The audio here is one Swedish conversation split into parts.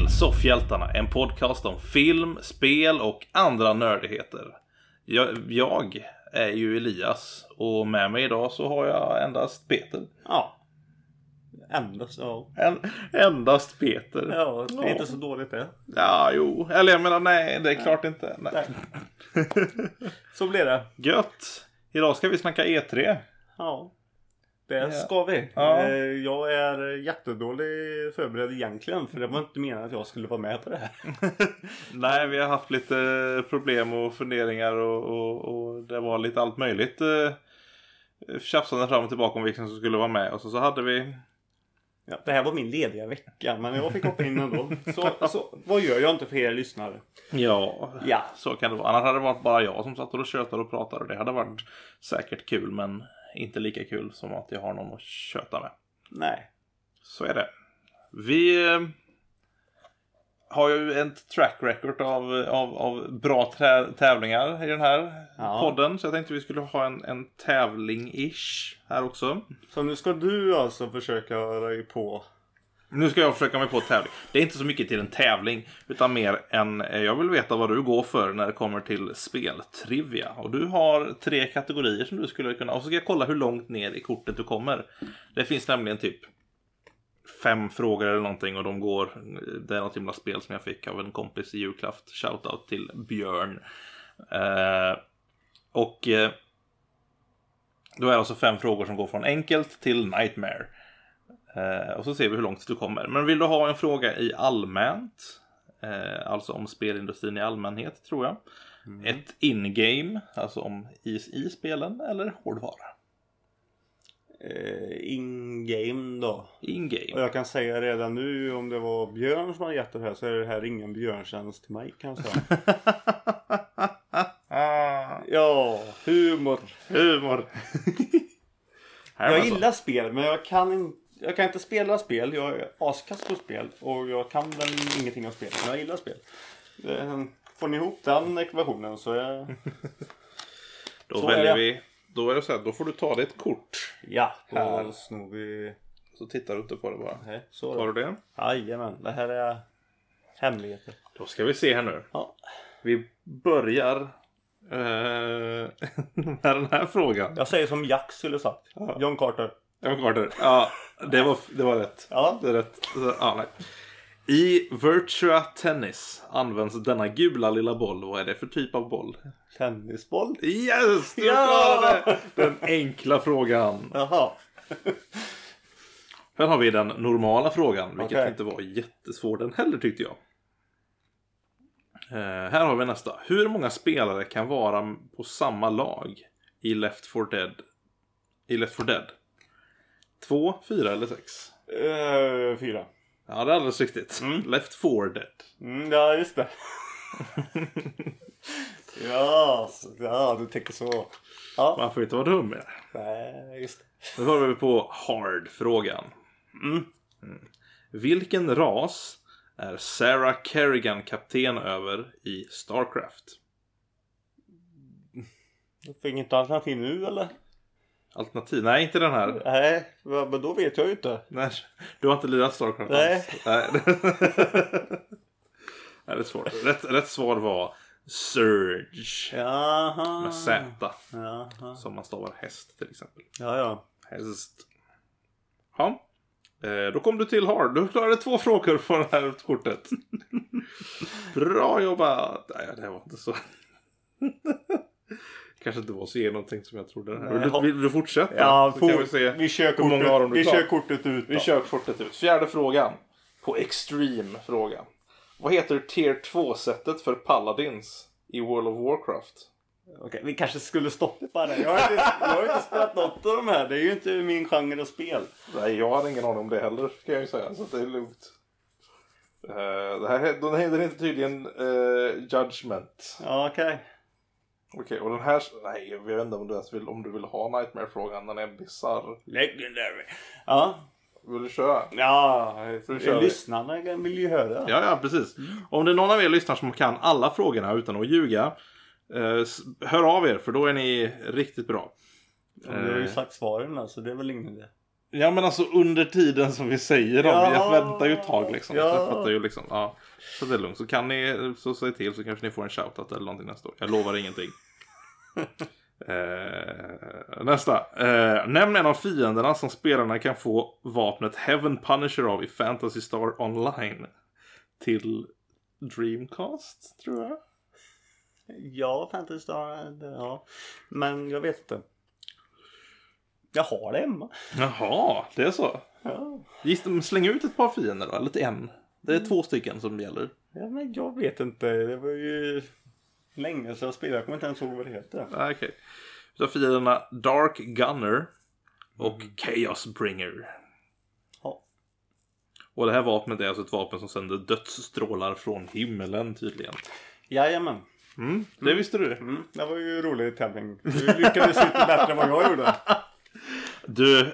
till Soffhjältarna, en podcast om film, spel och andra nördigheter. Jag är ju Elias och med mig idag så har jag endast Peter. Ja. Endast, ja. Endast Peter. Ja, det är inte så dåligt det. Ja, jo. Eller jag menar, nej, det är klart inte. Nej. Så blir det. Gött. Idag ska vi snacka E3. Ja. Det ska vi. Ja. Jag är jättedålig förberedd egentligen. För det var inte meningen att jag skulle vara med på det här. Nej, vi har haft lite problem och funderingar och det var lite allt möjligt. Tjafsande fram och tillbaka om vilken som skulle vara med. Och så hade vi... Ja, det här var min lediga vecka, men jag fick hoppa in ändå. Så vad gör jag inte för er lyssnare? Ja, så kan det vara. Annars hade det varit bara jag som satt och tjötade och pratade. Det hade varit säkert kul, men inte lika kul som att jag har någon att köta med. Nej. Så är det. Vi har ju ett track record av bra tävlingar i den här podden. Så jag tänkte vi skulle ha en tävling-ish här också. Så nu ska du alltså försöka dig på... Nu ska jag försöka mig på tävling. Det är inte så mycket till en tävling, utan mer än jag vill veta vad du går för när det kommer till speltrivia. Och du har 3 kategorier som du skulle kunna... Och så ska jag kolla hur långt ner i kortet du kommer. Det finns nämligen typ 5 frågor eller någonting och de går... Det är något himla spel som jag fick av en kompis i julklapp. Shoutout till Björn. Då är det alltså 5 frågor som går från enkelt till nightmare. Och så ser vi hur långt du kommer. Men vill du ha en fråga i allmänt, alltså om spelindustrin i allmänhet, tror jag. Ett in-game, alltså om i spelen, eller hårdvara? In-game då. In-game. Och jag kan säga redan nu, om det var Björn som har gett det här, så är det här ingen björntjänst till mig, kan jag säga. Ja, humor. Jag gillar spel, men jag kan inte spela spel. Jag är askast på spel. Och jag kan väl ingenting om spel, men jag gillar spel. Får ni ihop den ekvationen så är... Då så väljer vi. Då är det så här, då får du ta dig ett kort. Ja, då snor vi... Så tittar du inte på det bara. Nej, så tar du det? Jajamän, det här är hemligheter. Då ska vi se här nu. Ja. Vi börjar med den här frågan. Jag säger som Jack skulle sagt. Ja. John Carter. Ja, det var rätt. Ja. Det är rätt. Nej. I Virtua Tennis används denna gula lilla boll. Vad är det för typ av boll? Tennisboll? Yes! Du klarade den enkla frågan. Jaha. Här har vi den normala frågan. Vilket inte var jättesvår den heller, tyckte jag. Här har vi nästa. Hur många spelare kan vara på samma lag i Left 4 Dead? 2, 4 eller 6? 4. Ja, det är alldeles riktigt. Left 4 Dead. Ja, just det. Ja, du tänker så. Ja. Man får inte vara dum med. Nej, just det. Nu har vi på hard-frågan. Vilken ras är Sarah Kerrigan kapten över i Starcraft? Du får inget alternativ nu, eller? Alternativ? Nej, inte den här. Nej, men då vet jag ju inte. Nej, du har inte lirat Starcraft Nej. alls. Nej. Nej, det är svårt. Rätt svar var Surge. Jaha. Med Z. Jaha. Som man stavar häst till exempel. Ja. Häst. Ja. Då kom du till hard. Du klarade 2 frågor på det här kortet. Bra jobbat. Nej, det var inte så. Kanske inte var så någonting som jag trodde. Vill du fortsätta? Ja, vi kör kortet ut. Vi kör kortet ut. 4:e frågan. På Extreme-frågan. Vad heter Tier 2-sättet för Paladins i World of Warcraft? Okej, vi kanske skulle stoppa det. Jag har inte spelat något av de här. Det är ju inte min genre av spel. Nej, jag hade ingen aning om det heller, kan jag ju säga. Så det är lugnt. Den heter inte tydligen Judgment. Ja, Okej, och den här... Nej, jag vet inte om du vill ha Nightmare-frågan. Den är bizarr. Legendary. Ja. Vill du köra? Ja, lyssnarna vill ju höra. Ja, precis. Om det är någon av er lyssnar som kan alla frågorna utan att ljuga, hör av er, för då är ni riktigt bra. Du har ju sagt svaren, så det är väl ingen idé. Ja, men alltså under tiden som vi säger dem. Jag väntar ju ett tag liksom. Ja. Jag fattar ju liksom. Ja, så det är lugnt. Så kan ni så säg till så kanske ni får en shoutout eller någonting nästa år. Jag lovar ingenting. Nästa. Nämn en av fienderna som spelarna kan få vapnet Heaven Punisher av i Phantasy Star Online. Till Dreamcast, tror jag. Ja, Phantasy Star. Ja. Men jag vet inte. Jag har det hemma. Jaha, det är så. Ja. Släng ut ett par fiender då, eller till en. Det är 2 stycken som gäller. Ja, men jag vet inte. Det var ju länge sedan jag spelade. Jag kommer inte ens ihåg vad det heter. Okej. Så fienderna Dark Gunner och Chaos Bringer. Ja. Och det här vapnet är alltså ett vapen som sänder dödsstrålar från himmelen tydligen. Jajamän. Det visste du. Det var ju en rolig tävling. Du lyckades lite bättre än vad jag gjorde. Du,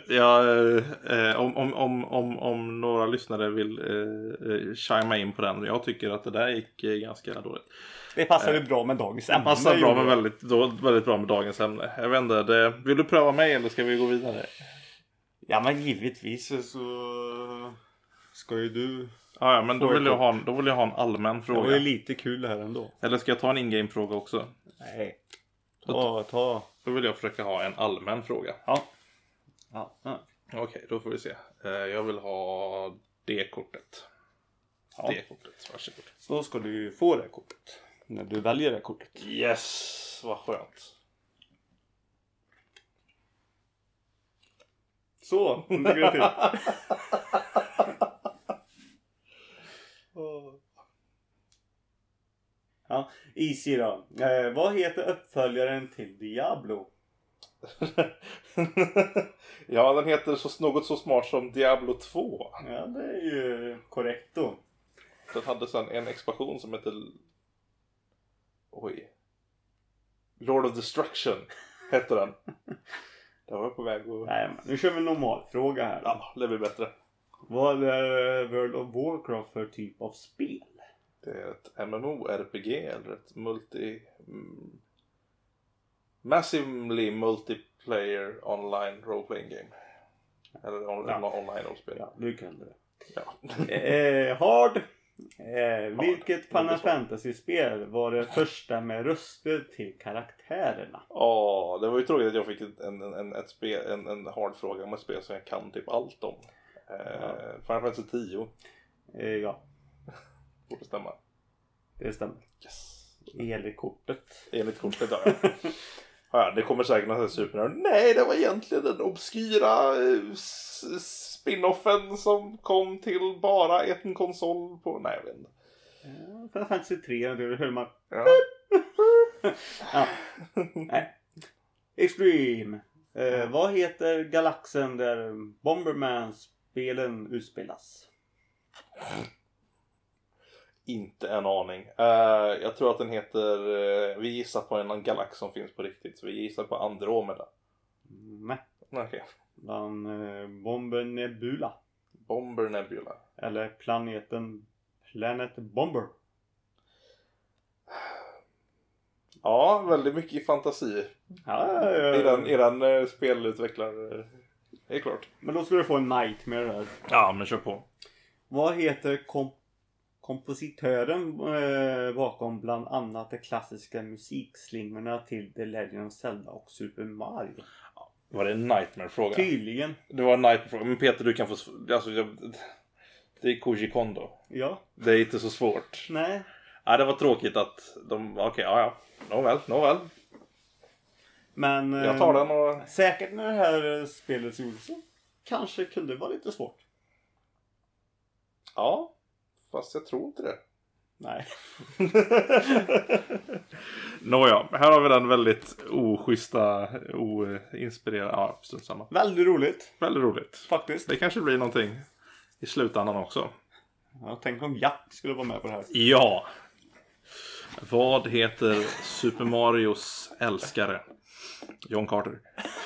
om några lyssnare vill chima in på den. Jag tycker att det där gick ganska dåligt. Det passade bra med dagens ämne. Det passar bra med väldigt bra med dagens ämne. Jag vet inte, vill du pröva mig eller ska vi gå vidare? Ja, men givetvis så ska ju du... Ja, men då vill jag ha en allmän fråga. Det var ju lite kul här ändå. Eller ska jag ta en in-game-fråga också? Nej. Ta. Då vill jag försöka ha en allmän fråga. Ja. Okej, då får vi se. Jag vill ha det kortet. Ja. Det kortet, varsågod. Då ska du ju få det kortet. När du väljer det kortet. Yes, vad skönt. Så, nu ligger det till. Ja, easy då. Vad heter uppföljaren till Diablo? Ja, den heter något så smart som Diablo 2. Ja, det är ju korrekt då. Den hade sen en expansion som heter... Lord of Destruction hette den. Det var jag på väg att... Nej, men nu kör vi en normal fråga här. Ja, det blir bättre. Vad är World of Warcraft för typ av spel? Det är ett MMORPG eller ett massively multiplayer online role-playing game. Eller online rollspel. Ja, du kan det. Ja. Hard. Vilket Final Fantasy-spel var det första med röster till karaktärerna? Det var ju tråkigt att jag fick en hard fråga om ett spel som jag kan typ allt om. Final Fantasy 10. Ja. Borde stämma. Det stämmer. Yes. Enligt kortet. Enligt kortet, ja. Ja, det kommer säkert någon super. Nej, det var egentligen den obskyra spin-offen som kom till bara en konsol på... Nej, jag vet inte. Ja, Final Fantasy 3, det höll man... Ja. Ja. Nej. Extreme. Vad heter galaxen där Bomberman-spelen utspelas? Inte en aning. Jag tror att den heter... vi gissar på en galax som finns på riktigt. Så vi gissar på Andromeda. Nej. Okej. Bomber Nebula. Bomber Nebula. Eller planeten Planet Bomber. Ja, väldigt mycket fantasi. Ja. I den spelutvecklare. Det är klart. Men då ska du få en Nightmare här. Ja, men kör på. Vad heter kompositören bakom bland annat de klassiska musikslingorna till The Legend of Zelda och Super Mario? Var det en Nightmare-fråga? Tydligen. Det var en Nightmare-fråga. Men Peter, du kan få... Alltså, det är Koji Kondo. Ja. Det är inte så svårt. Nej. Ja, det var tråkigt att de... Okej, ja. Nåväl. Men... Jag tar den och... Säkert när det här spelet gjordes så kanske kunde det vara lite svårt. Ja. Fast jag tror inte det. Nej. Nåja, här har vi den väldigt oschyssta, oinspirerade... Ja, strunt samma. Väldigt roligt. Väldigt roligt. Faktiskt. Det kanske blir någonting i slutändan också. Ja, tänk om Jack skulle vara med på det här. Ja. Vad heter Super Marios älskare? John Carter.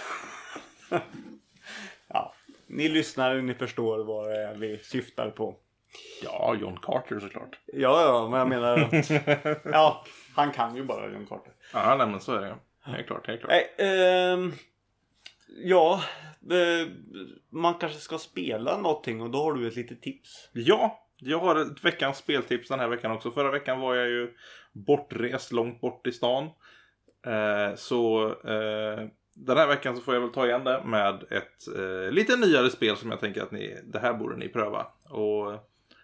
Ja. Ni lyssnar, ni förstår vad det är vi syftar på. Ja, John Carter såklart. Ja, men jag menar att... Ja, han kan ju bara John Carter. Ja, nej, men så är det. Helt klart. Nej, Ja, man kanske ska spela någonting och då har du ett litet tips. Ja, jag har ett veckans speltips den här veckan också. Förra veckan var jag ju bortrest långt bort i stan. Den här veckan så får jag väl ta igen det med ett lite nyare spel som jag tänker att det här borde ni pröva. Och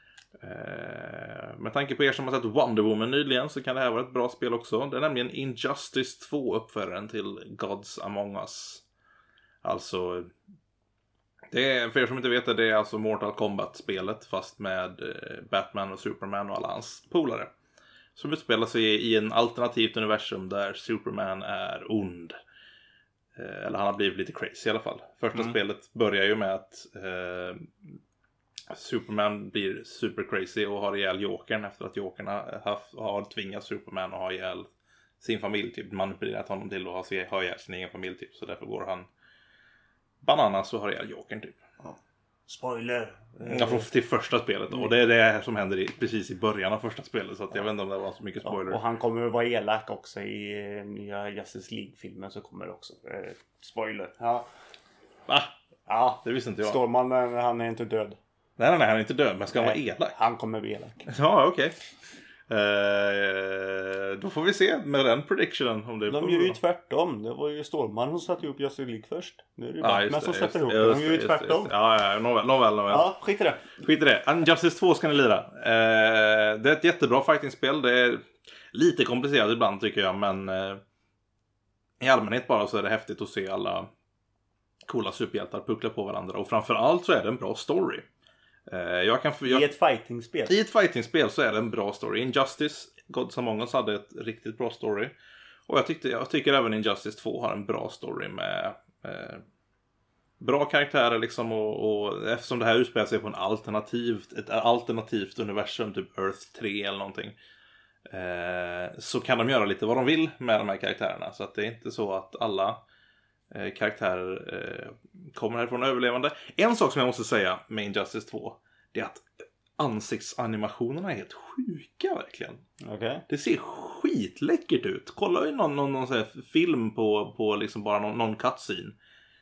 med tanke på er som har sett Wonder Woman nyligen så kan det här vara ett bra spel också. Det är nämligen Injustice 2, uppföljaren till Gods Among Us. Alltså, det är, för er som inte vet det är alltså Mortal Kombat-spelet fast med Batman och Superman och alla hans polare. Som utspelar sig i en alternativt universum där Superman är ond. Eller han har blivit lite crazy i alla fall. Första spelet börjar ju med att Superman blir super crazy och har ihjäl Jokern efter att Jokern har tvingat Superman att ha ihjäl sin familj, typ manipulerat honom till att ha ihjäl sin egen familj typ. Så därför går han bananas och har ihjäl Jokern typ. Ja. Spoiler! Ja, till första spelet då. Och det är det som händer precis i början av första spelet. Så att jag vet inte om det var så mycket spoiler. Ja, och han kommer att vara elak också i nya Justice League-filmen, så kommer det också. Spoiler. Ja. Va? Ja. Det visste inte jag. Stålman, han är inte död. Nej, han är inte död, men ska han vara elak? Han kommer bli elak. Ja, okej. Då får vi se med den predictionen om det. De gör ju tvärtom. Det var ju Stålman som satte ihop Justice League först. Nu är det ju Batman som sätter ihop. De gör ju tvärtom. Ja, nåväl. Ja, skit i det. Injustice 2 ska ni lira. Det är ett jättebra fighting-spel. Det är lite komplicerat ibland tycker jag, men i allmänhet bara så är det häftigt att se alla coola superhjältar puckla på varandra. Och framförallt så är det en bra story. I ett fighting-spel. I ett fighting-spel så är det en bra story. Injustice, Gods Among Us hade ett riktigt bra story. Och jag tycker även Injustice 2 har en bra story med bra karaktärer liksom. Och eftersom det här utspelar sig på ett alternativt universum, typ Earth 3 eller någonting. Så kan de göra lite vad de vill med de här karaktärerna. Så att det är inte så att alla karaktärer kommer härifrån överlevande. En sak som jag måste säga med Injustice 2, det är att ansiktsanimationerna är helt sjuka verkligen. Okay. Det ser skitläckert ut. Kolla ju någon sån här film på liksom bara någon cutscene.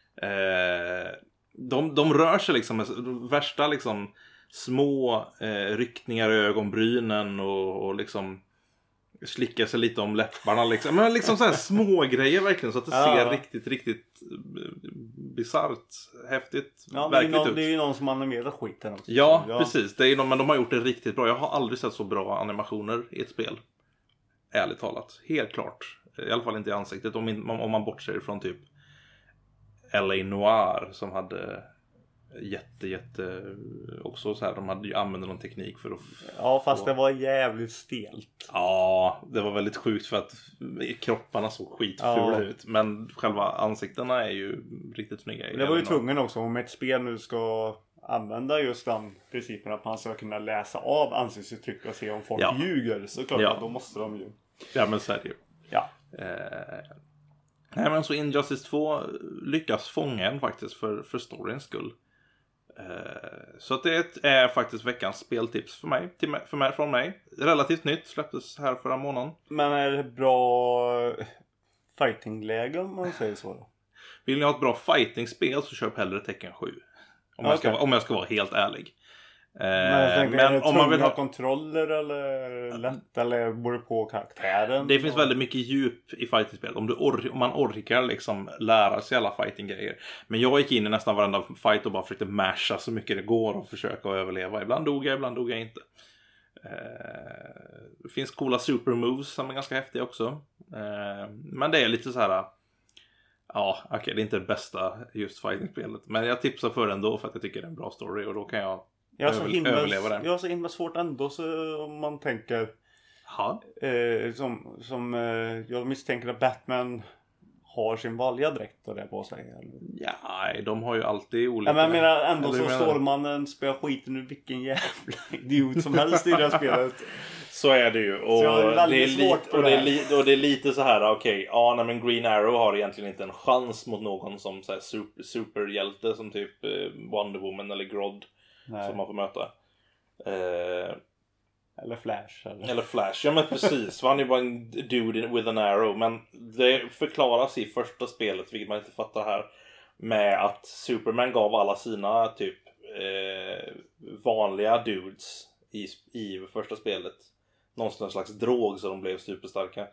De rör sig liksom med värsta liksom små ryckningar i ögonbrynen och liksom slickar sig lite om läpparna liksom. Men liksom så här små grejer verkligen, så att det ser riktigt bizarrt, häftigt, verkligt ut. Det är ju någon som animerar skiten också. Ja, precis. Det är men de har gjort det riktigt bra. Jag har aldrig sett så bra animationer i ett spel. Ärligt talat. Helt klart. I alla fall inte i ansiktet. Om man bortser från typ LA Noir som hade jätte också så här, de hade ju använt någon teknik för att ja, fast det var jävligt stelt. Ja, det var väldigt sjukt för att kropparna såg skitfula ut, men själva ansiktena är ju riktigt snygga. Det var ju tvungen också, om ett spel nu ska använda just den principen att man ska kunna läsa av ansiktsuttryck och se om folk ljuger, så klart att då måste de ju. Ja, men så är det ju. Ja. Nej, men så Injustice 2 lyckas fånga en faktiskt för storyns skull. Så att det är faktiskt veckans speltips från mig. Relativt nytt, släpptes här förra månaden. Men är det bra fightingläge om man säger så då? Vill ni ha ett bra fightingspel så köp hellre Tekken 7. Om jag ska vara helt ärlig. Men om man vill ha kontroller eller lätt, eller borde på karaktären? Det finns väldigt mycket djup i fighting-spel. Om man orkar liksom lära sig alla fighting-grejer. Men jag gick in i nästan varenda fight och bara försökte masha så mycket det går och försöka överleva. Ibland dog jag inte. Det finns coola super moves som är ganska häftiga också. Men det är lite så här. Ja, okej, det är inte det bästa just fighting-spelet. Men jag tipsar för ändå för att jag tycker det är en bra story. Och då kan jag överleva den. Jag har så himla svårt ändå, så om man tänker jag misstänker att Batman har sin vanliga dräkt och det på sig. Eller? Ja, de har ju alltid olika. Ja, men jag menar ändå så Stålmannen spelar skiten ur vilken jävla idiot som helst i det här spelet. Så är det ju. Och det är lite så här, okej, men Green Arrow har egentligen inte en chans mot någon som så här superhjälte som typ Wonder Woman eller Grodd. Nej. Som man får möta. Eller Flash. Ja, men precis. Han är ju bara en dude with an arrow. Men det förklaras i första spelet, vilket man inte fattar här. med att Superman gav alla sina typ vanliga dudes i första spelet någon slags drog så de blev superstarka.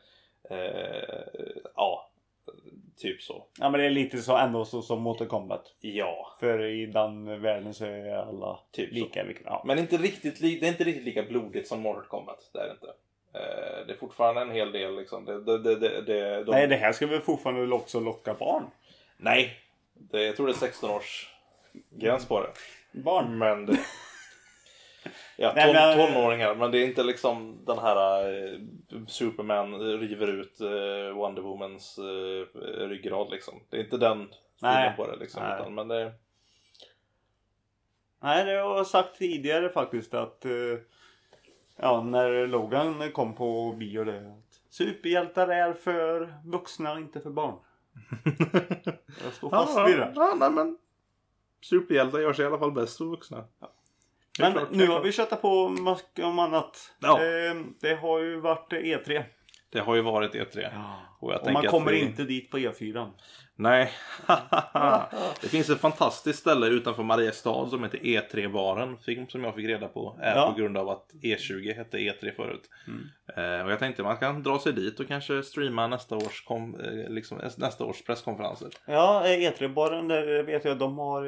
Ja, typ så. Ja, men det är lite så ändå så som Mortal Kombat. Ja. För i den världen så är alla typ lika. Ja. Men det är inte riktigt lika blodigt som Mortal Kombat. Det är det inte. Det är fortfarande en hel del liksom. Nej, det här ska väl fortfarande också locka barn? Nej, jag tror det är 16 års gräns på det. Barn? Men det... Ja, tonåringar. Men det är inte liksom den här Superman river ut Wonder Womans ryggrad liksom. Det är inte den stilen på det liksom. Utan, men det... Nej, det har jag sagt tidigare faktiskt att när Logan kom på bio det att superhjältar är för vuxna, inte för barn. Jag står fast vid det. Ja, nej, men superhjältar gör sig i alla fall bäst för vuxna. Ja. Men nu har vi köttat på mycket om annat. Ja. Det har ju varit E3. Det har ju varit E3. Ja. Och man kommer inte dit på E4. Nej. Det finns ett fantastiskt ställe utanför Mariestad som heter E3-baren. Som jag fick reda på. På grund av att E20 hette E3 förut. Och jag tänkte man kan dra sig dit och kanske streama nästa års presskonferenser. Ja, E3-baren där vet jag de har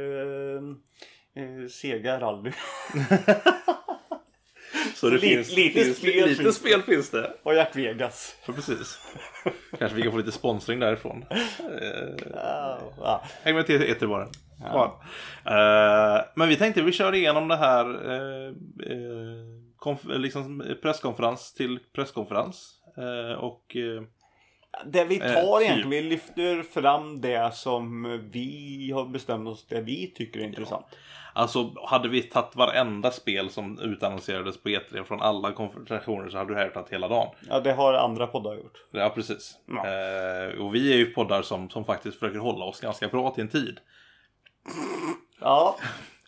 Sega Rally. Så det lite spel finns det. Och Jack Vegas. Ja, precis. Kanske vi kan få lite sponsring därifrån. Häng med till E3-baren. Ja. Men vi tänkte vi kör igenom det här presskonferens till presskonferens. Det vi tar egentligen, vi lyfter fram det som vi har bestämt oss, det vi tycker är intressant. Alltså hade vi tagit varenda spel som utannonserades på E3 från alla konfrontationer så hade du hört hela dagen. Ja, det har andra poddar gjort. Ja, precis. Ja. Och vi är ju poddar som faktiskt försöker hålla oss ganska bra till en tid. Ja.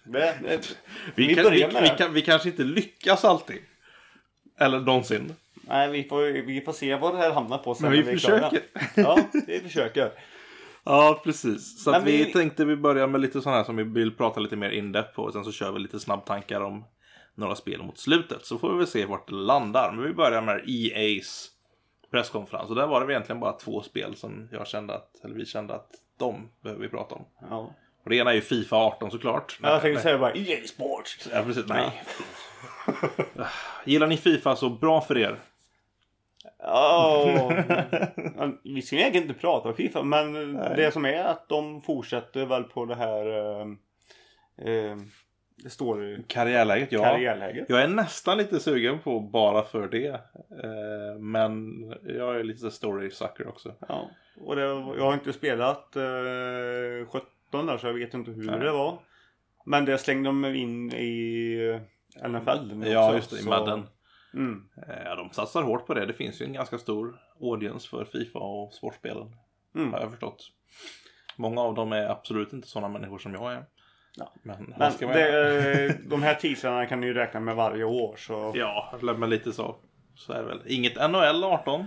Vi kanske inte lyckas alltid. Eller någonsin. Nej, vi får se vad det här hamnar på sen. Men vi försöker. Ja, vi försöker. Ja, precis. Så att vi tänkte vi börjar med lite sådana här som vi vill prata lite mer in-depth på. Och sen så kör vi lite snabbtankar om några spel mot slutet. Så får vi väl se vart det landar. Men vi börjar med EA's presskonferens. Och där var det egentligen bara 2 spel som vi kände att de behöver vi prata om. Ja. Och det ena är ju FIFA 18 såklart. Jag tänkte säga bara EA Sports. Ja, precis. Nej. Gillar ni FIFA så bra för er? Vi ska egentligen inte prata om FIFA, men det som är att de fortsätter väl på det här det står karriärläget. Karriärläget. Jag är nästan lite sugen på bara för det, men jag är lite story sucker också. Ja. Och jag har inte spelat 17 där så jag vet inte hur det var. Men det slängde de in i NFL. Ja, just det, i Madden. Ja, de satsar hårt på det. Det finns ju en ganska stor audience för FIFA och sportspelen. Har jag förstått. Många av dem är absolut inte sådana människor som jag är. Ja. Men de här titlarna kan ni ju räkna med varje år. Så... Ja, men lite så är det väl. Inget NHL 18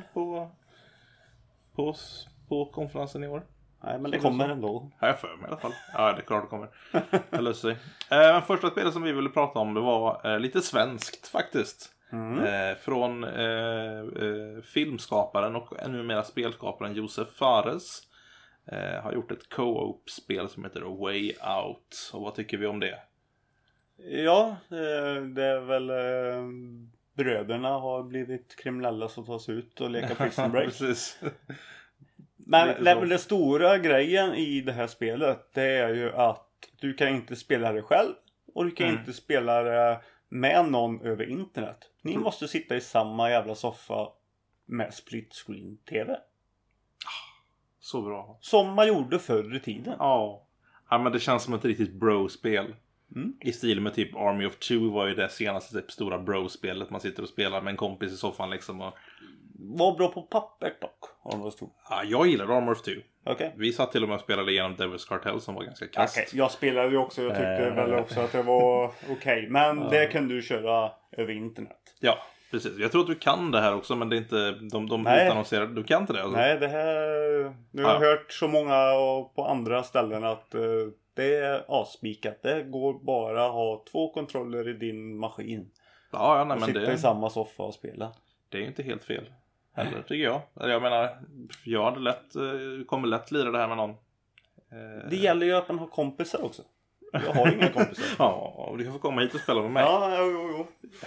på konferensen i år. Nej, men det kommer ändå. Här för mig i alla fall. Ja, det är klart det kommer. Jag löser sig. Men första spelet som vi ville prata om det var lite svenskt faktiskt. Från filmskaparen och ännu mer spelskaparen Josef Fares. Har gjort ett co-op-spel som heter A Way Out. Och vad tycker vi om det? Ja, det är väl bröderna har blivit kriminella som tas ut och leker Prison Break. Precis. Men den stora grejen i det här spelet, det är ju att du kan inte spela det själv och du kan inte spela det med någon över internet. Ni måste sitta i samma jävla soffa med split screen tv. Så bra. Som man gjorde förr i tiden. Ja, men det känns som ett riktigt bro-spel. I stil med typ Army of Two var ju det senaste typ stora bro-spelet. Man sitter och spelar med en kompis i soffan liksom. Och... Var bra på papper dock. Ja, jag gillar Army of Two. Okay. Vi satt till och med och spelade igenom Devil's Cartel som var ganska kast. Okay. Jag spelade ju också, jag tyckte väl också att det var okej. Men det kan du köra över internet. Ja. precis. Jag tror att du kan det här också, men det är inte... De Nej. utannonserar... Du kan inte det alltså? Nej, det här... Nu har jag hört så många på andra ställen att det är avspikat. Det går bara att ha 2 kontroller i din maskin. Ja, nej, Och men sitta i samma soffa och spela. det är ju inte helt fel. Heller, tycker jag. Jag menar, jag hade kommer lätt lira det här med någon. Det gäller ju att man har kompisar också. Jag har inga kompisar. Ja, du kan få komma hit och spela med mig. Ja, jo.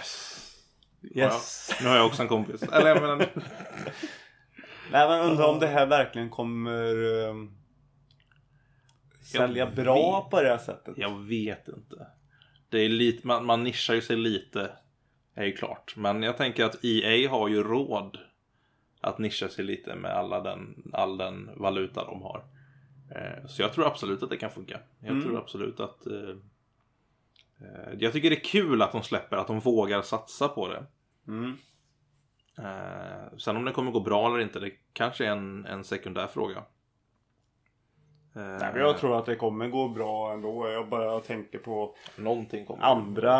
Yes. Ja, nu har jag också en kompis. Eller jag menar... Nej, men undrar om det här verkligen kommer sälja bra på det här sättet. Jag vet inte. Det är lite, man nischar ju sig lite. Är ju klart. Men jag tänker att EA har ju råd att nischa sig lite med all den valuta de har. Så jag tror absolut att det kan funka. Jag tror absolut att... jag tycker det är kul att de släpper, att de vågar satsa på det. Sen om det kommer gå bra eller inte, det kanske är en sekundär fråga. Nej, men jag tror att det kommer gå bra ändå. Jag bara tänker på någonting kommer andra...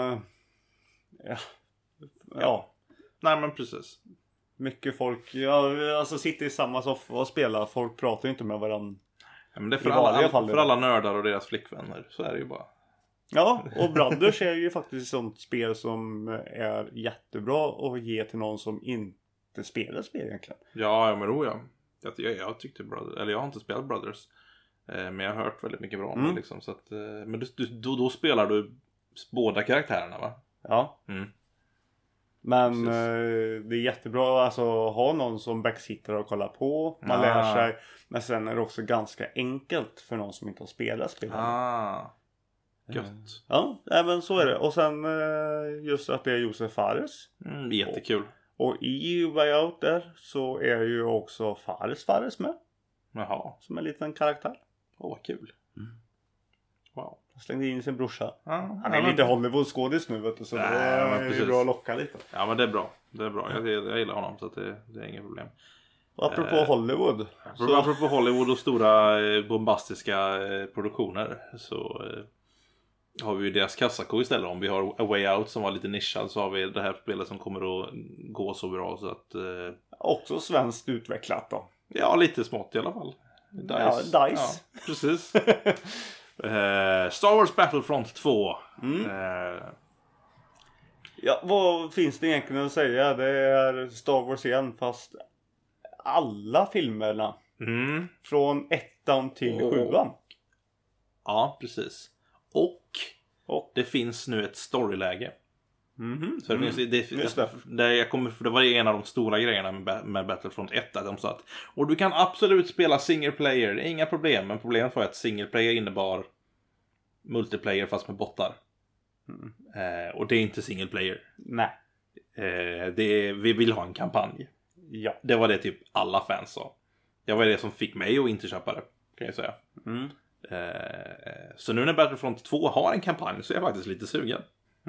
Ja. Nej, men precis. Mycket folk alltså sitter i samma soffa och spelar. Folk pratar ju inte med varandra. Ja, men det är för alla nördar och deras flickvänner. Så är det ju bara. Ja, och Brothers är ju faktiskt ett sånt spel som är jättebra att ge till någon som inte spelar spel egentligen. Ja, men ja. Jag tyckte Brothers, eller jag har inte spelat Brothers. Men jag har hört väldigt mycket bra om det liksom. Så att, men då spelar du båda karaktärerna, va? Ja. Men det är jättebra alltså ha någon som backsitter och kollar på. Man lär sig. Men sen är det också ganska enkelt för någon som inte har spelat spel. Gött. Ja, även så är det. Och sen just att det är Josef Fares. Jättekul. Och i Way Out där så är ju också Fares med. Jaha. Som en liten karaktär. Vad kul. Wow. Jag slängde in sin brorsa. Ja, Han är lite Hollywood-skådis nu, vet du. Så det är ju bra att locka lite. Ja, men det är bra. Det är bra. Jag gillar honom, så att det är inget problem. Och apropå Hollywood. Apropå Hollywood och stora bombastiska produktioner. Så har vi ju deras kassako istället. Om vi har A Way Out som var lite nischad, så har vi det här spelet som kommer att gå så bra. Så att, också svenskt utvecklat då. Ja, lite smått i alla fall. DICE. Ja, DICE. Ja, precis. Star Wars Battlefront 2. Ja, vad finns det egentligen att säga? Det är Star Wars igen, fast alla filmerna. Från 1 till 7. Ja, precis. Och det finns nu ett storyläge. Så det finns, det var en av de stora grejerna med Battlefront 1, att de sa att och du kan absolut spela single player, det är inga problem, men problemet var att single player innebar multiplayer fast med bottar. Och det är inte single player. Nej. Vi vill ha en kampanj. Ja. Det var det typ alla fans sa. Det var det som fick mig att inte köpa det, kan jag säga. Så nu när Battlefront 2 har en kampanj så är jag faktiskt lite sugen.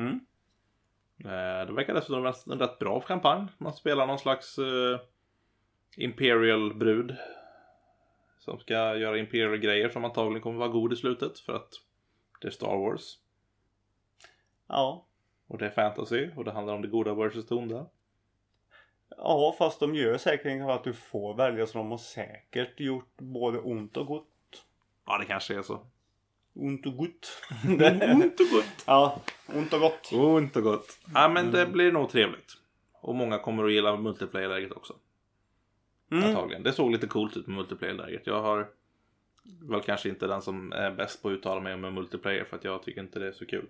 Det verkar dessutom en rätt bra kampanj. Man spelar någon slags Imperial brud som ska göra Imperial grejer som antagligen kommer vara god i slutet, för att det är Star Wars. Ja. Och det är fantasy och det handlar om det goda versus det onda. Ja, fast de gör säkert att du får välja, så de har säkert gjort både ont och gott. Ja, det kanske är så. Ont och gott. Ont och gott. Ja, ont och gott. Ont och gott. Ja, men det blir nog trevligt. Och många kommer att gilla multiplayer-läget också. Antagligen. Det såg lite coolt ut med multiplayer-läget. Jag har väl kanske inte den som är bäst på att uttala mig med multiplayer, för att jag tycker inte det är så kul.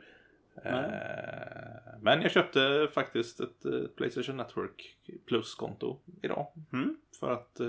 Men jag köpte faktiskt ett PlayStation Network Plus-konto idag. För att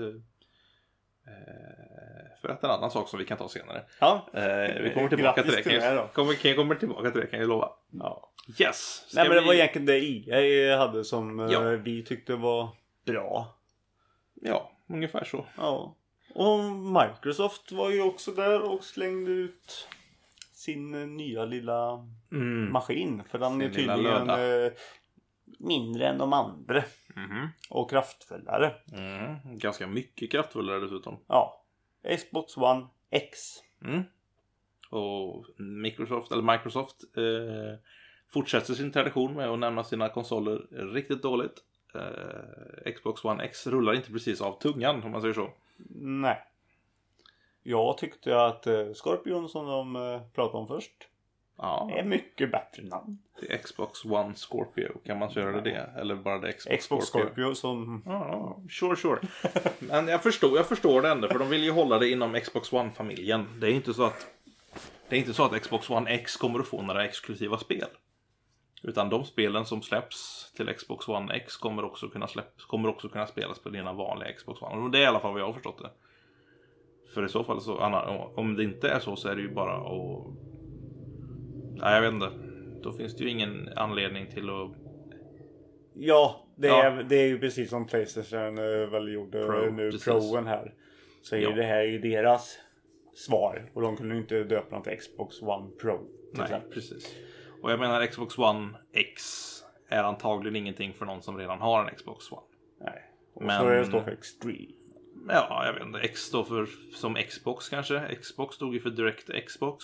en annan sak som vi kan ta senare. Ja. Vi kommer tillbaka till det. Jag kommer tillbaka till det, kan jag lova. Ja. Yes. Nej, men det var egentligen det EA hade som vi tyckte var bra. Ja, ungefär så. Ja. Och Microsoft var ju också där och slängde ut sin nya lilla maskin. För den är tydligen mindre än de andra. Och kraftfullare. Ganska mycket kraftfullare dessutom. Ja. Xbox One X. Och Microsoft fortsätter sin tradition med att nämna sina konsoler riktigt dåligt. Xbox One X rullar inte precis av tungan, om man säger så. Nej. Jag tyckte att Scorpion, som de pratade om först, är mycket bättre namn. Det är Xbox One Scorpio. Kan man köra det? Eller bara det Xbox Scorpio som... Sure. Men jag förstår det ändå. För de vill ju hålla det inom Xbox One-familjen. Det är inte så att Xbox One X kommer att få några exklusiva spel. Utan de spelen som släpps till Xbox One X kommer också kunna spelas på dina vanliga Xbox One. Och det är i alla fall vad jag har förstått det. För i så fall så, om det inte är så är det ju bara att... Nej, jag vet inte. Då finns det ju ingen anledning till att... Ja, det är ju precis som PlayStation väl gjorde nu, Proen här. Så är det här ju deras svar. Och de kunde ju inte döpa dem till Xbox One Pro. Nej, precis. Och jag menar Xbox One X är antagligen ingenting för någon som redan har en Xbox One. Nej, och så är det står för Extreme. Ja, jag vet inte. X står för som Xbox kanske. Xbox stod ju för Direct Xbox.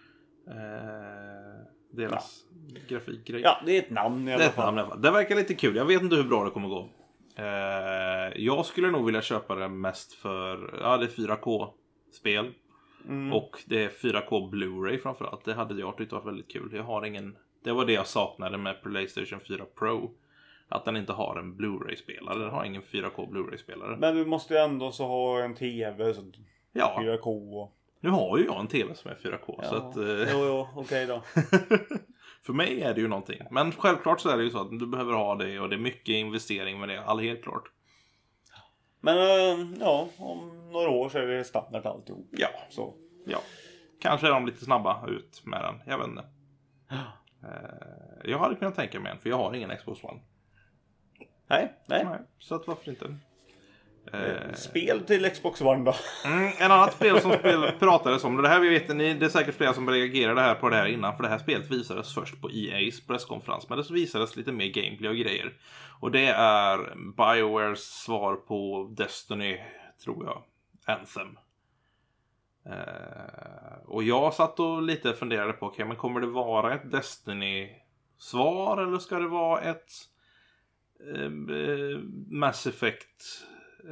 Deras grafikgrej. Ja, det är ett namn i alla fall. Det verkar lite kul. Jag vet inte hur bra det kommer gå. Jag skulle nog vilja köpa det mest för... det är 4K-spel. Och det är 4K Blu-ray framförallt. Det hade jag tyckt var väldigt kul. Det var det jag saknade med PlayStation 4 Pro. Att den inte har en Blu-ray-spelare. Den har ingen 4K Blu-ray-spelare. Men du måste ju ändå så ha en TV. Så 4K och... Nu har ju jag en TV som är 4K. Ja. Så att, okej då. För mig är det ju någonting. Men självklart så är det ju så att du behöver ha det. Och det är mycket investering med det. Helt klart. Men om några år så är det standard alltihop. Ja. Så. Ja. Kanske är de lite snabba ut med den. Jag vet inte. Jag hade kunnat tänka mig en. För jag har ingen Xbox One. Nej. Så att varför inte? Spel till Xbox One då? En annat spel som pratades om. Det här det är säkert flera som reagerade här på det här innan. För det här spelet visades först på EA's presskonferens. Men det visades lite mer gameplay och grejer. Och det är BioWares svar på Destiny, tror jag. Anthem. Och jag satt och lite funderade på, men kommer det vara ett Destiny-svar eller ska det vara ett Mass Effect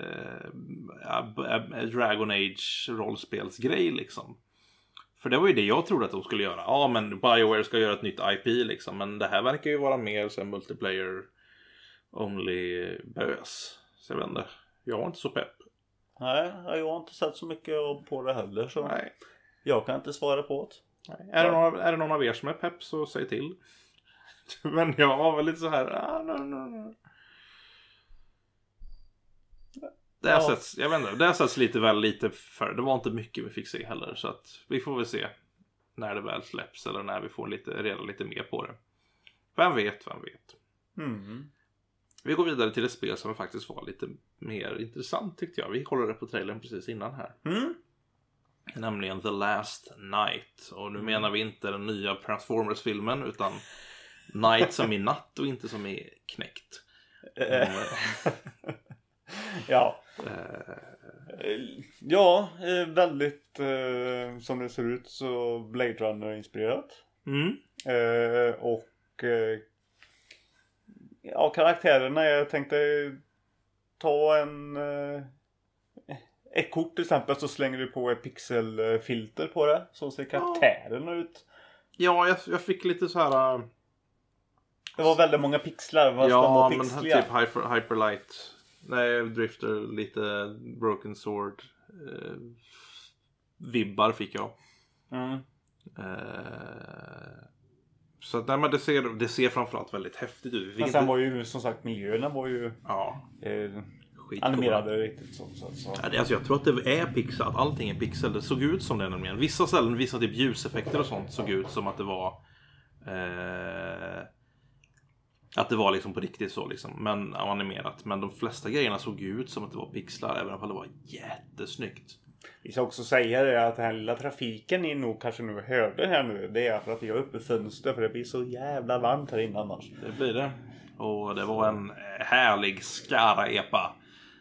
Dragon Age rollspelsgrej liksom? För det var ju det jag trodde att de skulle göra. Ja, men BioWare ska göra ett nytt IP liksom. Men det här verkar ju vara mer så multiplayer only bös. Så jag vet inte. Jag var inte så pepp. Nej, jag har inte sett så mycket på det heller. Så nej. Jag kan inte svara på det. Nej. Är det någon av er som är pepp så säg till. Men jag var väl lite så här. No. Det har setts lite för. Det var inte mycket vi fick se heller. Så att vi får väl se när det väl släpps. Eller när vi får reda lite mer på det. Vem vet. Vi går vidare till ett spel som faktiskt var lite mer intressant tyckte jag. Vi kollade på trailern precis innan här. Nämligen The Last Night. Och nu menar vi inte den nya Transformers-filmen utan Night som i natt och inte som i knäckt. Väldigt som det ser ut så Blade Runner-inspirerat. Karaktärerna, jag tänkte ta ett kort till exempel, så slänger du på ett pixelfilter på det, så ser karaktärerna ut. Ja, jag fick lite så här. Det var väldigt många pixlar. Ja, men typ Hyperlight. Nej, Drifter, lite Broken Sword. Vibbar fick jag. Så att, nej, men det ser framförallt väldigt häftigt ut. Men sen var ju som sagt miljöerna var ju animerade riktigt så. Ja, jag tror att det är pixel, att allting är pixel. Det såg ut som det nämligen. Vissa ställen, vissa typ ljuseffekter och sånt såg ut som att det var liksom på riktigt så liksom, men animerat. Men de flesta grejerna såg ut som att det var pixlar, även om det var jättesnyggt. Vi ska också säga det att den här lilla trafiken ni nog kanske nu hörde här nu, det är för att vi har uppe fönster, för det blir så jävla varmt här inne annars. Det blir det. Och det var en härlig skara-epa.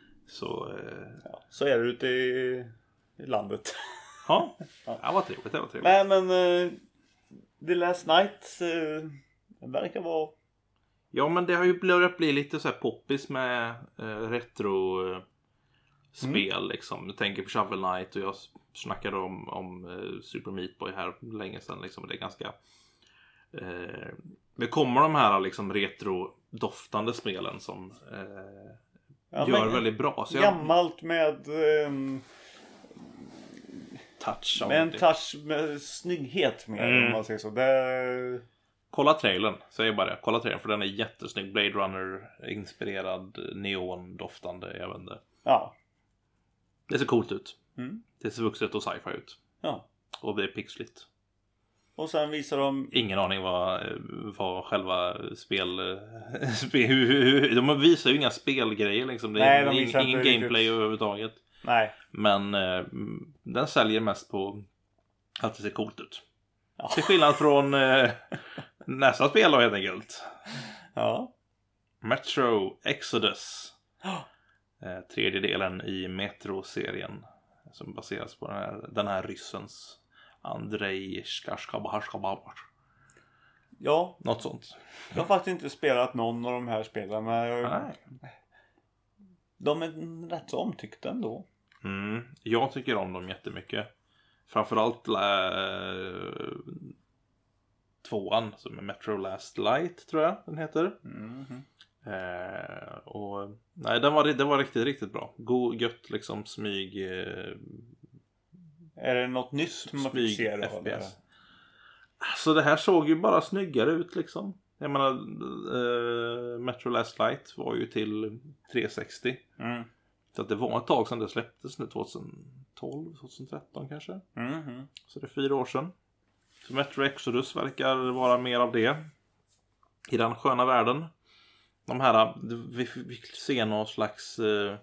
Så är det ute i landet. Ja, det var trevligt. Men The Last Night Det verkar vara... Ja, men det har ju börjat bli lite så här poppis med retro-spel liksom. Jag tänker på Shovel Knight och jag snackade om Super Meat Boy här länge sedan liksom. Det är ganska... det kommer de här liksom retro-doftande spelen som gör väldigt bra. Så gammalt med... touch. Med en touch med snygghet med om man säger så. Det... Kolla trailern, säger bara det. Kolla trailern för den är jättesnygg. Blade Runner-inspirerad, neon-doftande, jag vet inte. Ja. Det ser coolt ut. Det ser vuxet och sci-fi ut. Ja. Och det är pixligt. Och sen visar de... Ingen aning vad själva de visar ju inga spelgrejer liksom. Det är ingen gameplay överhuvudtaget. Nej. Men den säljer mest på att det ser coolt ut. Ja. Till skillnad från nästa spel då helt enkelt. Ja. Metro Exodus. Tredje delen i Metro-serien. Som baseras på den här ryssens Andrei Shkashkabahash. Ja. Något sånt. Jag har faktiskt inte spelat någon av de här spelen. Men de är rätt så omtyckta ändå. Jag tycker om dem jättemycket. Framförallt tvåan som är Metro Last Light tror jag den heter. Och nej, det var riktigt bra. Gött liksom smyg. Är det något nytt man fick se då? FPS. Alltså det här såg ju bara snyggare ut liksom. Jag menar Metro Last Light var ju till 360. Så att det var ett tag sedan det släpptes nu 2012, 2013 kanske. Så det är 4 år sedan. Så Metro Exodus verkar vara mer av det. I den sköna världen. De här, vi ser någon slags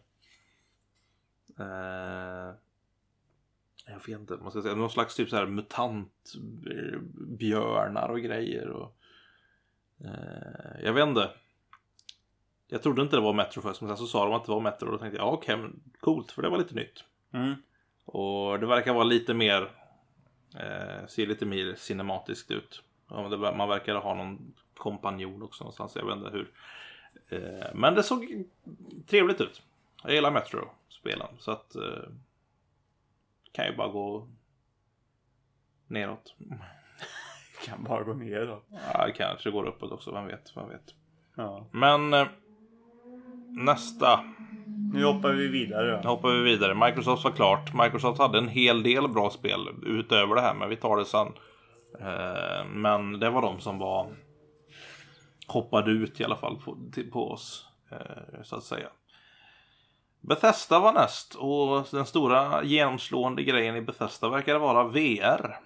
jag vet inte, man ska säga någon slags typ så här mutantbjörnar och grejer och jag vet inte. Jag trodde inte det var Metro först, men sen så sa de att det var Metro och då tänkte jag, okej, men coolt, för det var lite nytt. Och det verkar vara lite mer ser lite mer cinematiskt ut. Man verkar ha någon kompanjon också någonstans, jag vet inte hur. Men det såg trevligt ut. Jag gillar Metro-spelen, så att kan ju bara gå neråt. Kan bara gå ner då. Ja, kanske går uppåt också, vem vet. Ja. Men nästa. Nu hoppar vi vidare. Microsoft var klart. Microsoft hade en hel del bra spel utöver det här, men vi tar det sen. Men det var de som hoppade ut i alla fall på oss, så att säga. Bethesda var näst, och den stora genomslående grejen i Bethesda verkar vara VR.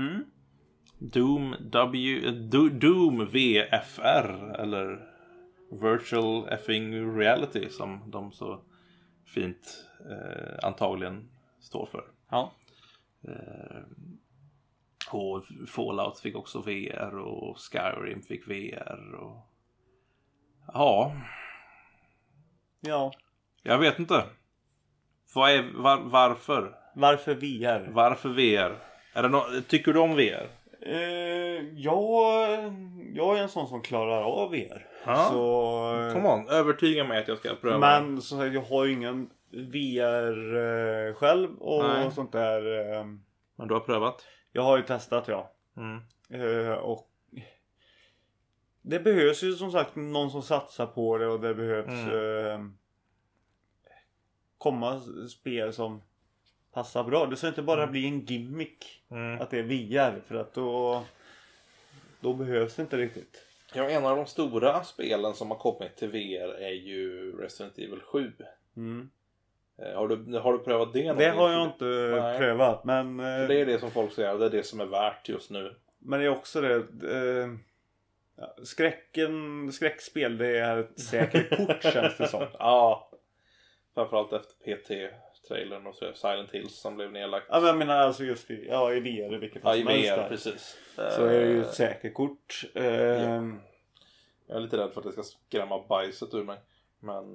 Doom VFR eller Virtual Effing Reality som de så fint antagligen står för. Ja. Och Fallout fick också VR och Skyrim fick VR och ja. Jag vet inte. Varför? Varför VR? Varför VR? Tycker du om VR? Jag är en sån som klarar av VR. Ja. Så kom on, övertyga mig att jag ska pröva. Men så jag har ju ingen VR själv och sånt där. Men du har prövat? Jag har ju testat, ja. Och det behövs ju som sagt någon som satsar på det, och det behövs komma spel som passar bra. Det ska inte bara bli en gimmick att det är VR, för att då behövs det inte riktigt. Ja, en av de stora spelen som har kommit till VR är ju Resident Evil 7. Har du prövat det? Det har jag inte prövat, men för det är det som folk säger, det är det som är värt just nu. Men det är också det skräckspel, det är ett säkert kort känns det som. Ja, framförallt efter PT-trailern och så Silent Hills som blev nedlagt. Ja, men jag menar alltså just i VR, vilket i VR, precis. Så är det ju ett säkert kort. Jag är lite rädd för att det ska skrämma bajset ur mig. Men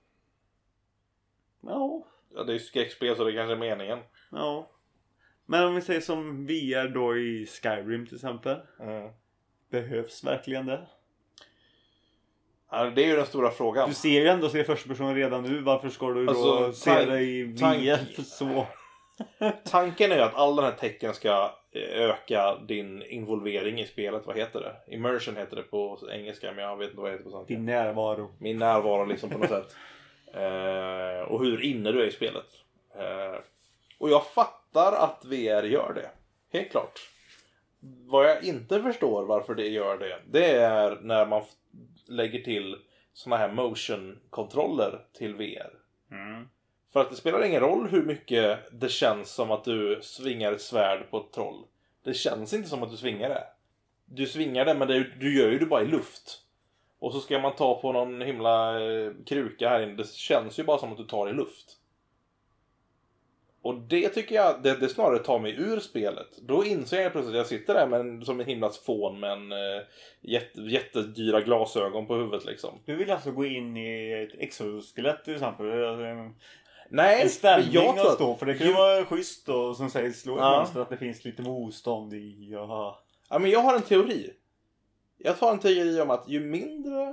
ja, det är ju skräckspel, så det är kanske är meningen. Ja. Men om vi säger som VR då i Skyrim till exempel. Behövs verkligen det? Ja, det är ju den stora frågan. Du ser ju ändå se första person redan nu. Varför ska du då se det i VR så? Tanken är ju att all den här tecken ska öka din involvering i spelet. Vad heter det? Immersion heter det på engelska, men jag vet inte vad det heter på svenska. Din närvaro. Min närvaro liksom på något sätt. Och hur inne du är i spelet. Och jag fattar att VR gör det. Helt klart. Vad jag inte förstår varför det gör det, det är när man lägger till såna här motion-kontroller till VR. För att det spelar ingen roll hur mycket det känns som att du svingar ett svärd på ett troll. Det känns inte som att du svingar det. Du svingar det, men du gör ju det bara i luft. Och så ska man ta på någon himla kruka här inne. Det känns ju bara som att du tar i luft. Och det tycker jag, det snarare tar mig ur spelet. Då inser jag plötsligt att jag sitter där som en himlas fån med en jättedyra glasögon på huvudet liksom. Du vill alltså gå in i ett exoskelett till exempel? Nej, en ställning att stå, för det kan ju vara schysst och som säger slå ett mönster att det finns lite motstånd i. Ja, men jag har en teori. Jag tar en teori om att ju mindre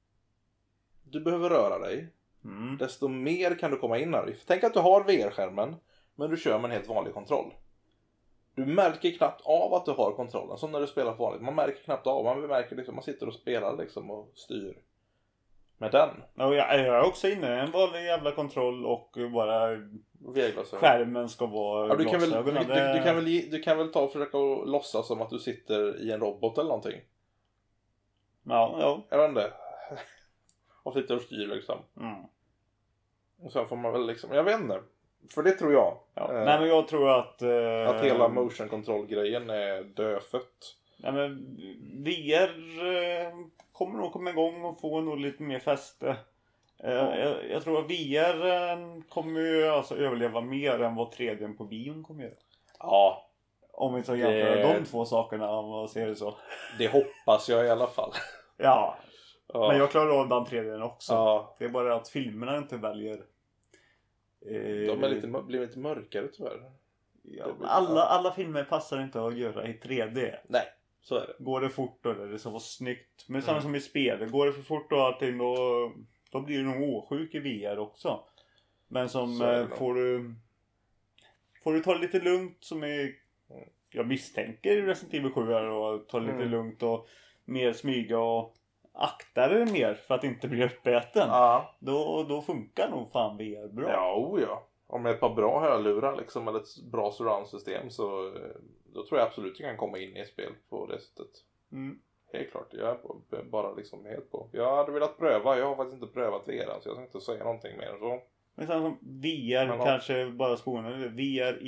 du behöver röra dig, desto mer kan du komma in här. Tänk att du har VR-skärmen, men du kör med en helt vanlig kontroll. Du märker knappt av att du har kontrollen, som när du spelar på vanligt. Man märker knappt av, man märker liksom, man sitter och spelar liksom och styr med den. Ja, jag är också inne i en vanlig jävla kontroll och bara skärmen ska vara glasögonen. Du kan väl ta och försöka låtsas som att du sitter i en robot eller någonting. Ja. Jag vet inte. Och sitter och styr liksom. Och sen får man väl liksom, jag vet inte. För det tror jag. Nej, men jag tror att hela motion control-grejen är dödfött. Nej, men VR kommer nog komma igång och få nog lite mer fäste. Jag tror att VR kommer ju alltså överleva mer än vad 3D på bion kommer göra. Ja. Om vi tar jämföra de två sakerna, om man ser det så. Det hoppas jag i alla fall. Ja. Men jag klarar av den 3D också. Ja. Det är bara att filmerna inte väljer. De är blir lite mörkare tyvärr. Ja, alla filmer passar inte att göra i 3D. Nej, så är det. Går det fort då är det så snyggt. Men samma som i spel. Går det för fort och allting då blir du nog åsjuk i VR också. Men som får du ta det lite lugnt som är... Jag misstänker Resident Evil 7 och ta det lite lugnt och mer smyga och akta dig mer för att inte bli uppäten. Då funkar nog fan VR bra. Ja. Om med ett par bra hörlurar liksom, eller ett bra surround-system, så då tror jag absolut att jag kan komma in i ett spel på det sättet. Helt klart. Jag är bara liksom helt på. Jag hade velat pröva. Jag har faktiskt inte prövat VR, så jag ska inte säga någonting mer än så. Men sen som VR kanske bara spånar. VR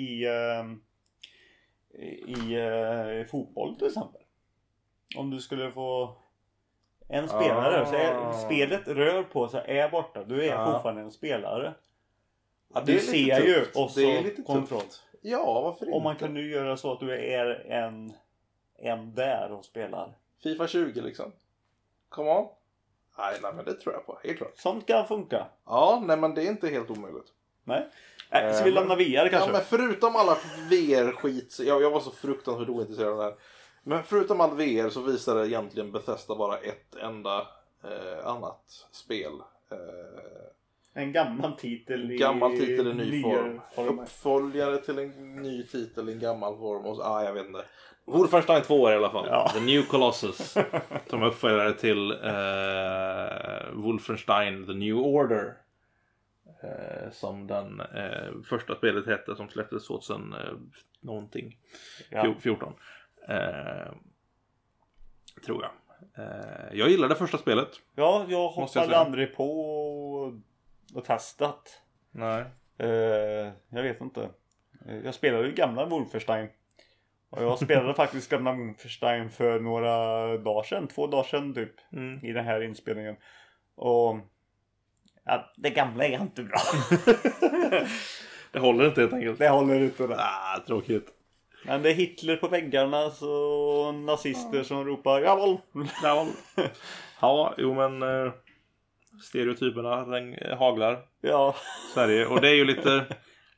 i fotboll till exempel. Om du skulle få en spelare så spelet rör på sig är borta. Du är fortfarande en spelare. Ja, du ser ju också det är lite kontroll. Ja, varför inte? Och man kan ju göra så att du är en där och spelar. FIFA 20 liksom. Come on. Nej, men det tror jag på. Helt klart. Sånt kan funka. Ja, nej, men det är inte helt omöjligt. Nej. Så vi lämnar VR kanske. Ja, men förutom alla VR-skit. Jag var så fruktansvärt ointresserad av det här. Men förutom all VR så visar det egentligen Bethesda bara ett enda annat spel. En gammal titel i ny form. Uppföljare till en ny titel i en gammal form. Och jag vet inte. Wolfenstein 2 i alla fall. Ja. The New Colossus. Som uppföljare till Wolfenstein The New Order. Som den första spelet hette, som släpptes 2000 någonting. 14. Tror jag. Jag gillade första spelet. Ja, jag hoppade aldrig på och testat. Nej. Jag vet inte. Jag spelade ju gamla Wolfenstein. Och jag spelade faktiskt gamla Wolfenstein för några dagar sedan. 2 dagar sedan typ. I den här inspelningen. Och det gamla är inte bra. Det håller inte helt enkelt. Det håller inte. Tråkigt. Men det är Hitler på väggarna och nazister som ropar jawohl. Ja, jo men stereotyperna haglar. Ja. Sverige. Och det är ju lite...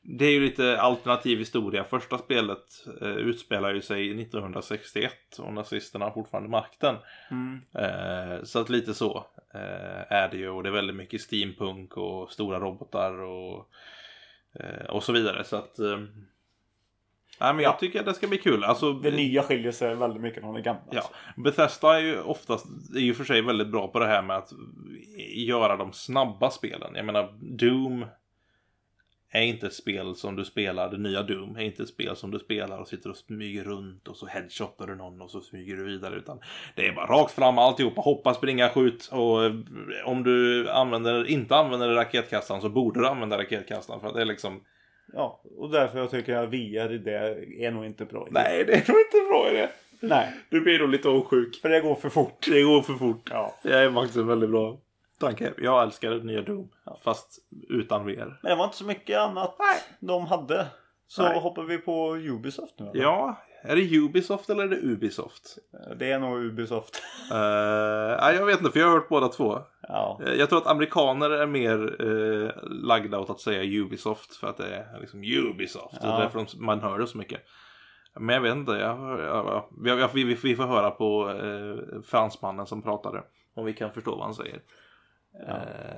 Det är ju lite alternativ historia. Första spelet utspelar ju sig 1961 och nazisterna har fortfarande makten. Så att lite så är det ju. Och det är väldigt mycket steampunk och stora robotar och så vidare. Så att men jag tycker att det ska bli kul. Alltså, det nya skiljer sig väldigt mycket från det gamla. Ja, Bethesda är ju för sig väldigt bra på det här med att göra de snabba spelen. Jag menar, Doom är inte ett spel som du spelar, det nya Doom är inte ett spel som du spelar och sitter och smyger runt och så headshotar du någon och så smyger du vidare, utan det är bara rakt fram alltihopa, hoppa, springa, skjut, och om du inte använder raketkastaren så borde du använda raketkastaren, för att det är liksom... Ja, och därför jag tycker att VR det är nog inte bra idé. Nej, det är nog inte bra idé. Nej. Du blir då lite osjuk. För det går för fort. Det går för fort. Ja. Det är faktiskt en väldigt bra tanke. Jag älskar det nya Doom. Fast utan VR. Men det var inte så mycket annat de hade. Så hoppar vi på Ubisoft nu. Eller? Ja, är det Ubisoft eller är det Ubisoft? Det är nog Ubisoft. Jag vet inte, för jag har hört båda två. Ja. Jag tror att amerikaner är mer lagda åt att säga Ubisoft. För att det är liksom Ubisoft. Ja. Och därför man hör det så mycket. Men jag vet inte. Vi får höra på fransmannen som pratade. Om vi kan förstå vad han säger. Ja.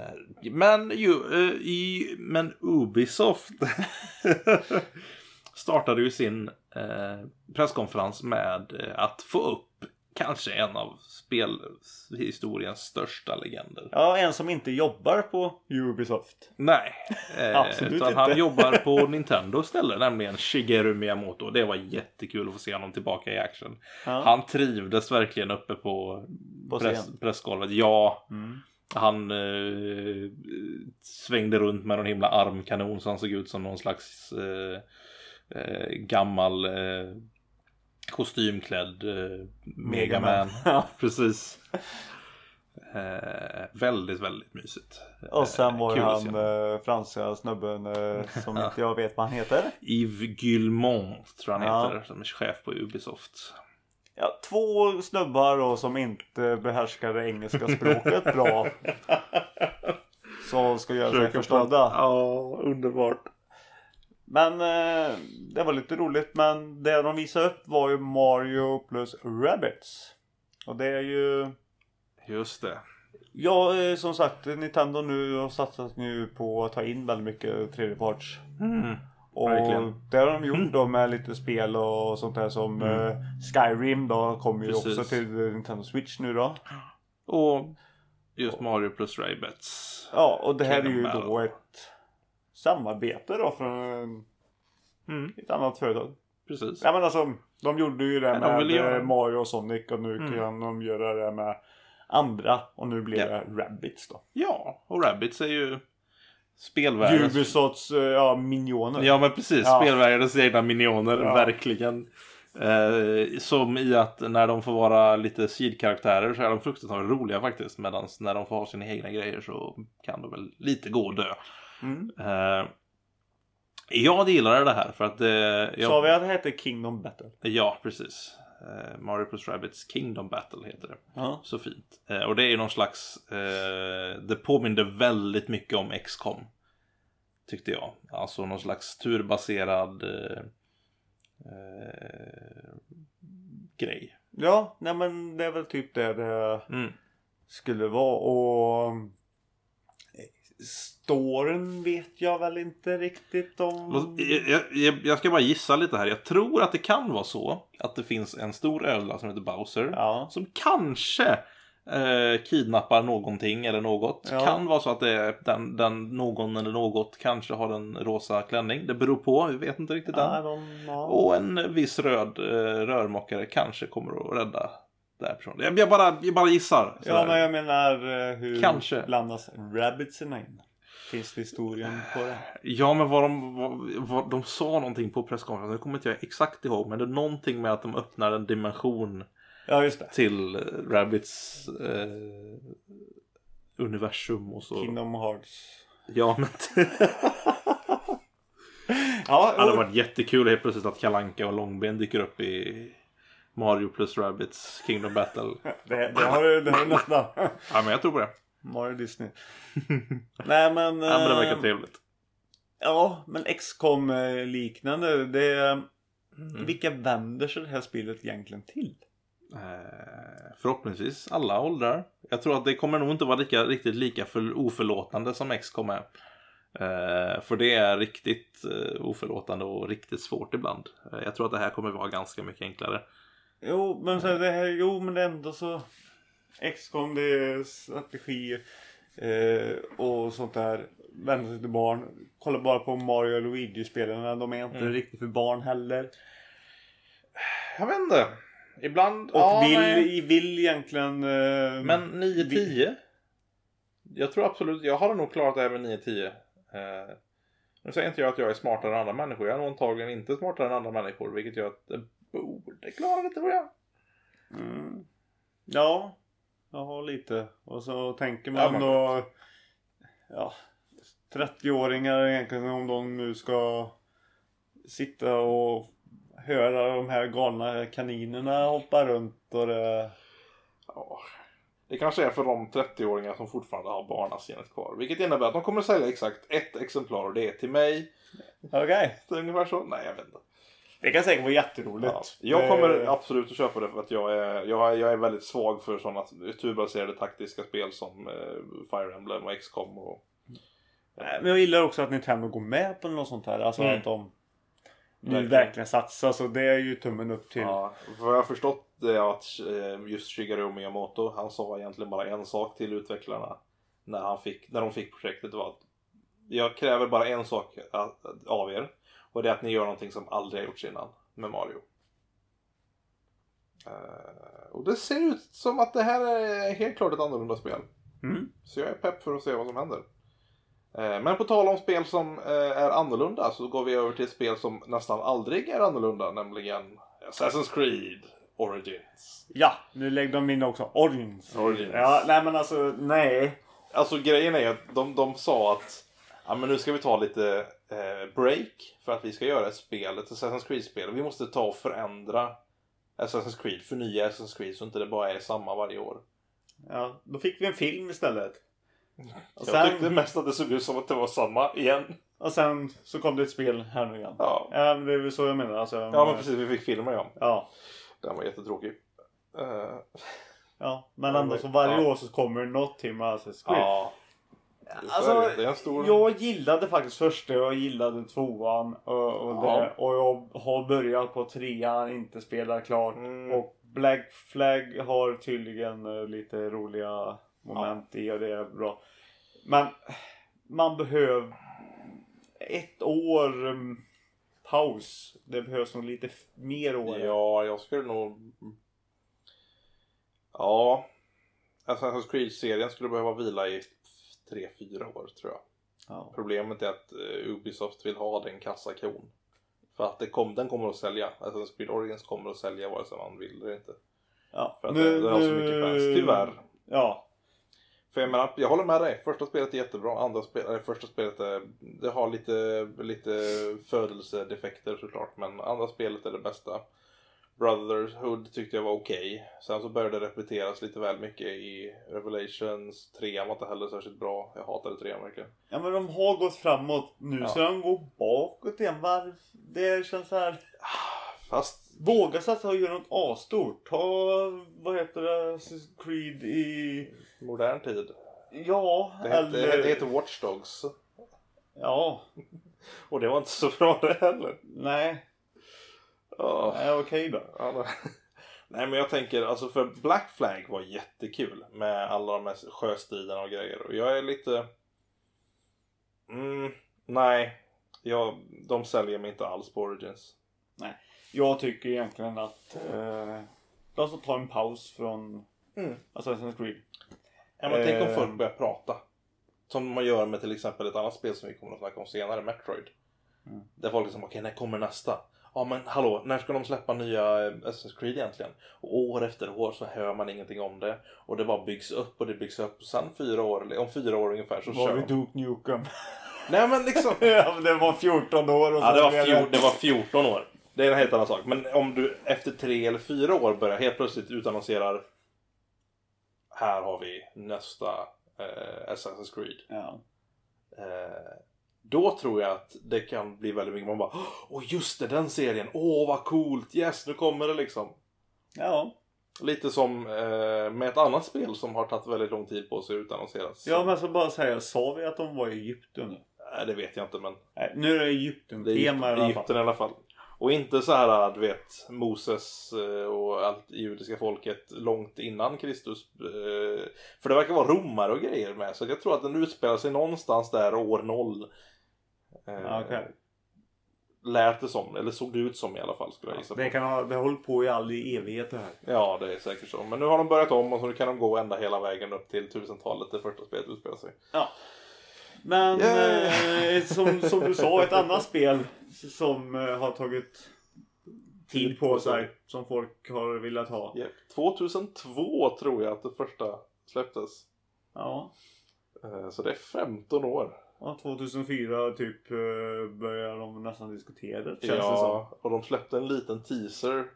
Men Ubisoft startade ju sin presskonferens med att få upp kanske en av spelhistoriens största legender. Ja, en som inte jobbar på Ubisoft. Nej, absolut utan inte. Han jobbar på Nintendo istället, nämligen Shigeru Miyamoto. Det var jättekul att få se honom tillbaka i action. Ja. Han trivdes verkligen uppe på pressgolvet. Ja, han svängde runt med någon himla armkanon så han såg ut som någon slags gammal kostymklädd Megaman. Ja. Precis. Väldigt, väldigt mysigt. Och sen var han franska snubben som inte jag vet vad han heter. Yves Guillemot tror han heter, som är chef på Ubisoft. Ja, 2 snubbar då, som inte behärskar det engelska språket bra. Så ska göra sig förstådda. Ja, underbart. Men det var lite roligt. Men det de visade upp var ju Mario plus Rabbids. Och det är ju... Just det. Ja, som sagt, Nintendo nu har satsat nu på att ta in väldigt mycket tredjeparts. Och det har de gjort då med lite spel och sånt där som Skyrim då kommer ju också till Nintendo Switch nu då. Och just Mario plus Rabbids. Ja, och det här är ju då ett samarbete då från ett annat företag. Precis. Ja, men alltså, de gjorde ju det med Mario och Sonic och nu kan de göra det med andra och nu blir det Rabbids då. Ja, och Rabbids är ju spelvärldens... Ubisofts minioner. Ja, men precis. Spelvärldens egna minioner, verkligen. Som i att när de får vara lite sidkaraktärer så är de fruktansvärt roliga faktiskt. Medan när de får ha sina egna grejer så kan de väl lite gå och dö. Jag gillar det här för att... Sa vi att det heter Kingdom Battle? Ja, precis. Mario plus Rabbids Kingdom Battle heter det. Så fint. Och det är ju någon slags... det påminner väldigt mycket om XCOM. Tyckte jag. Alltså någon slags turbaserad grej. Ja, nej men det är väl typ det skulle vara. Och storyn vet jag väl inte riktigt om. Jag ska bara gissa lite här. Jag tror att det kan vara så att det finns en stor ödla som heter Bowser som kanske kidnappar någonting eller något. Kan vara så att det är någon eller något kanske har en rosa klänning. Det beror på, vi vet inte riktigt än. Och en viss röd rörmokare kanske kommer att rädda där personen. Jag bara gissar. Ja, men jag menar hur kanske blandas rabbitsen in? Finns det historien på det? Ja, men vad de sa någonting på presskonferensen, det kommer inte jag exakt ihåg, men det är någonting med att de öppnar en dimension just det. Till Rabbids universum och så. Kingdom Hearts. Ja, men det hade varit jättekul helt plötsligt att Kalle Anka och Långben dyker upp i Mario plus Rabbids Kingdom Battle. det har nästan. Ja, men jag tror på det. Mario Disney. Nej, men... ja, men det verkar trevligt. Ja, men XCOM liknande. Vilka vänder sig det här spelet egentligen till? Förhoppningsvis alla åldrar. Jag tror att det kommer nog inte vara riktigt lika oförlåtande som XCOM är. För det är riktigt oförlåtande och riktigt svårt ibland. Jag tror att det här kommer vara ganska mycket enklare. Jo, men så det här, men ändå så XCOM, det är strategier och sånt där. Vänder sig till barn. Kolla bara på Mario och Luigi-spelarna. De är inte riktigt för barn heller. Jag vet inte. Ibland... Och vill egentligen... Men 9-10? Jag tror absolut... Jag hade nog klarat det här med 9-10. Nu säger inte jag att jag är smartare än andra människor. Jag är nog antagligen inte smartare än andra människor. Vilket gör att det borde klara det, tror jag. Ja, jag har lite. Och så tänker man då... Ja, 30-åringar egentligen, om de nu ska sitta och höra de här galna kaninerna hoppa runt och det... Ja, det kanske är för de 30-åringar som fortfarande har barnasinnet kvar. Vilket innebär att de kommer att sälja exakt ett exemplar och det är till mig. Okej. Det är ungefär så. Nej, jag vet inte. Det kan säkert vara jätteroligt. Ja. Jag kommer absolut att köpa det för att jag är väldigt svag för sådana turbaserade taktiska spel som Fire Emblem och XCOM och... Men jag gillar också att Nintendo går med på något sånt här. Alltså att de nu verkligen satsar. Så det är ju tummen upp till. Ja, vad jag har förstått är att just Shigeru Miyamoto, han sa egentligen bara en sak till utvecklarna när de fick projektet, var att jag kräver bara en sak av er, och det är att ni gör någonting som aldrig har gjorts innan med Mario. Och det ser ut som att det här är helt klart ett annorlunda spel. Så jag är pepp för att se vad som händer. Men på tal om spel som är annorlunda, så går vi över till ett spel som nästan aldrig är annorlunda, nämligen Assassin's Creed Origins. Ja, nu lägger de in också Origins. Ja, nej men alltså, nej. Alltså grejen är att de sa att ja, men nu ska vi ta lite break för att vi ska göra ett Assassin's Creed-spel. Vi måste ta och förändra Assassin's Creed, förnya Assassin's Creed så inte det bara är samma varje år. Ja, då fick vi en film istället. Och jag tyckte mest att det såg ut som att det var samma igen. Och sen så kom det ett spel här nu igen. Ja, det är väl så jag menar. Alltså, ja, men precis, vi fick filmer, ja. Ja. Den var jättetråkig. Ja, men ändå så varje år så kommer något till med Assassin's Creed. Ja. Alltså, det är en stor... jag gillade faktiskt första, jag gillade tvåan och jag har börjat på trean, inte spelat klart. Och Black Flag har tydligen lite roliga moment i, och det är bra. Men man behöver ett år paus. Det behövs nog lite mer år. Ja, jag skulle nog... Ja, Assassin's Creed-serien skulle behöva vila i 3-4 år, tror jag. Ja. Problemet är att Ubisoft vill ha den kassakon. För att den kommer att sälja. Assassin's Creed Origins kommer att sälja vare sig man vill eller inte. Ja. För att det har så mycket fans, tyvärr. Ja. För jag menar, jag håller med dig. Första spelet är jättebra. Första spelet det har lite födelsedefekter såklart. Men andra spelet är det bästa. Brotherhood tyckte jag var okej. Sen så började det repeteras lite väl mycket i Revelations. 3 var inte heller särskilt bra. Jag hatade 3 verkligen. Ja, men de har gått framåt. Nu så de går bakåt igen. Det känns så här... Fast... Våga satsa och göra något astort. Ta, vad heter det, Creed i... modern tid. Ja, det heter Watch Dogs. Ja. Och det var inte så bra det heller. Nej. Okej då. Nej, men jag tänker, alltså för Black Flag var jättekul med alla de här sjöstriderna och grejer. Och jag är lite... nej. De säljer mig inte alls på Origins. Nej. Jag tycker egentligen att de ska ta en paus från Assassin's Creed. Ja, men tänk om folk börjar prata. Som man gör med till exempel ett annat spel som vi kommer att snacka om senare, Metroid. Där folk liksom, okej, när kommer nästa? Ja, men hallå, när ska de släppa nya Assassin's Creed egentligen? Och år efter år så hör man ingenting om det. Och det bara byggs upp och det byggs upp. Och sen 4 år, om 4 år ungefär så var kör vi Duke Nukem. Nej, men liksom... Ja, det var 14 år. Och ja, det var 14 år. Det är en helt annan sak. Men om du efter 3 eller 4 år börjar helt plötsligt utannonserar här har vi nästa Assassin's Creed. Ja. Då tror jag att det kan bli väldigt mycket. Man bara, just det, den serien. Vad coolt. Yes, nu kommer det liksom. Ja. Lite som med ett annat spel som har tagit väldigt lång tid på sig utan annonserats. Ja, men så bara säga, sa vi att de var i Egypten nu? Nej, det vet jag inte, men... Nej, nu är det Egypten-tema i Egypten i alla fall. Och inte så här, du vet, Moses och allt judiska folket långt innan Kristus. För det verkar vara romare och grejer med. Så jag tror att den utspelar sig någonstans där år 0. Okay. Lät det som, eller såg det ut som i alla fall, skulle jag gissa på. Det har hållit på i all evighet det här. Ja, det är säkert så. Men nu har de börjat om och så nu kan de gå ända hela vägen upp till 1000-talet det första spelet utspelar sig. Ja. Men som du sa, ett annat spel som har tagit tid på sig, som folk har velat ha. Yep. 2002 tror jag att det första släpptes. Ja. Så det är 15 år. Ja, 2004 typ började de nästan diskutera det, känns det som. Ja, och de släppte en liten teaser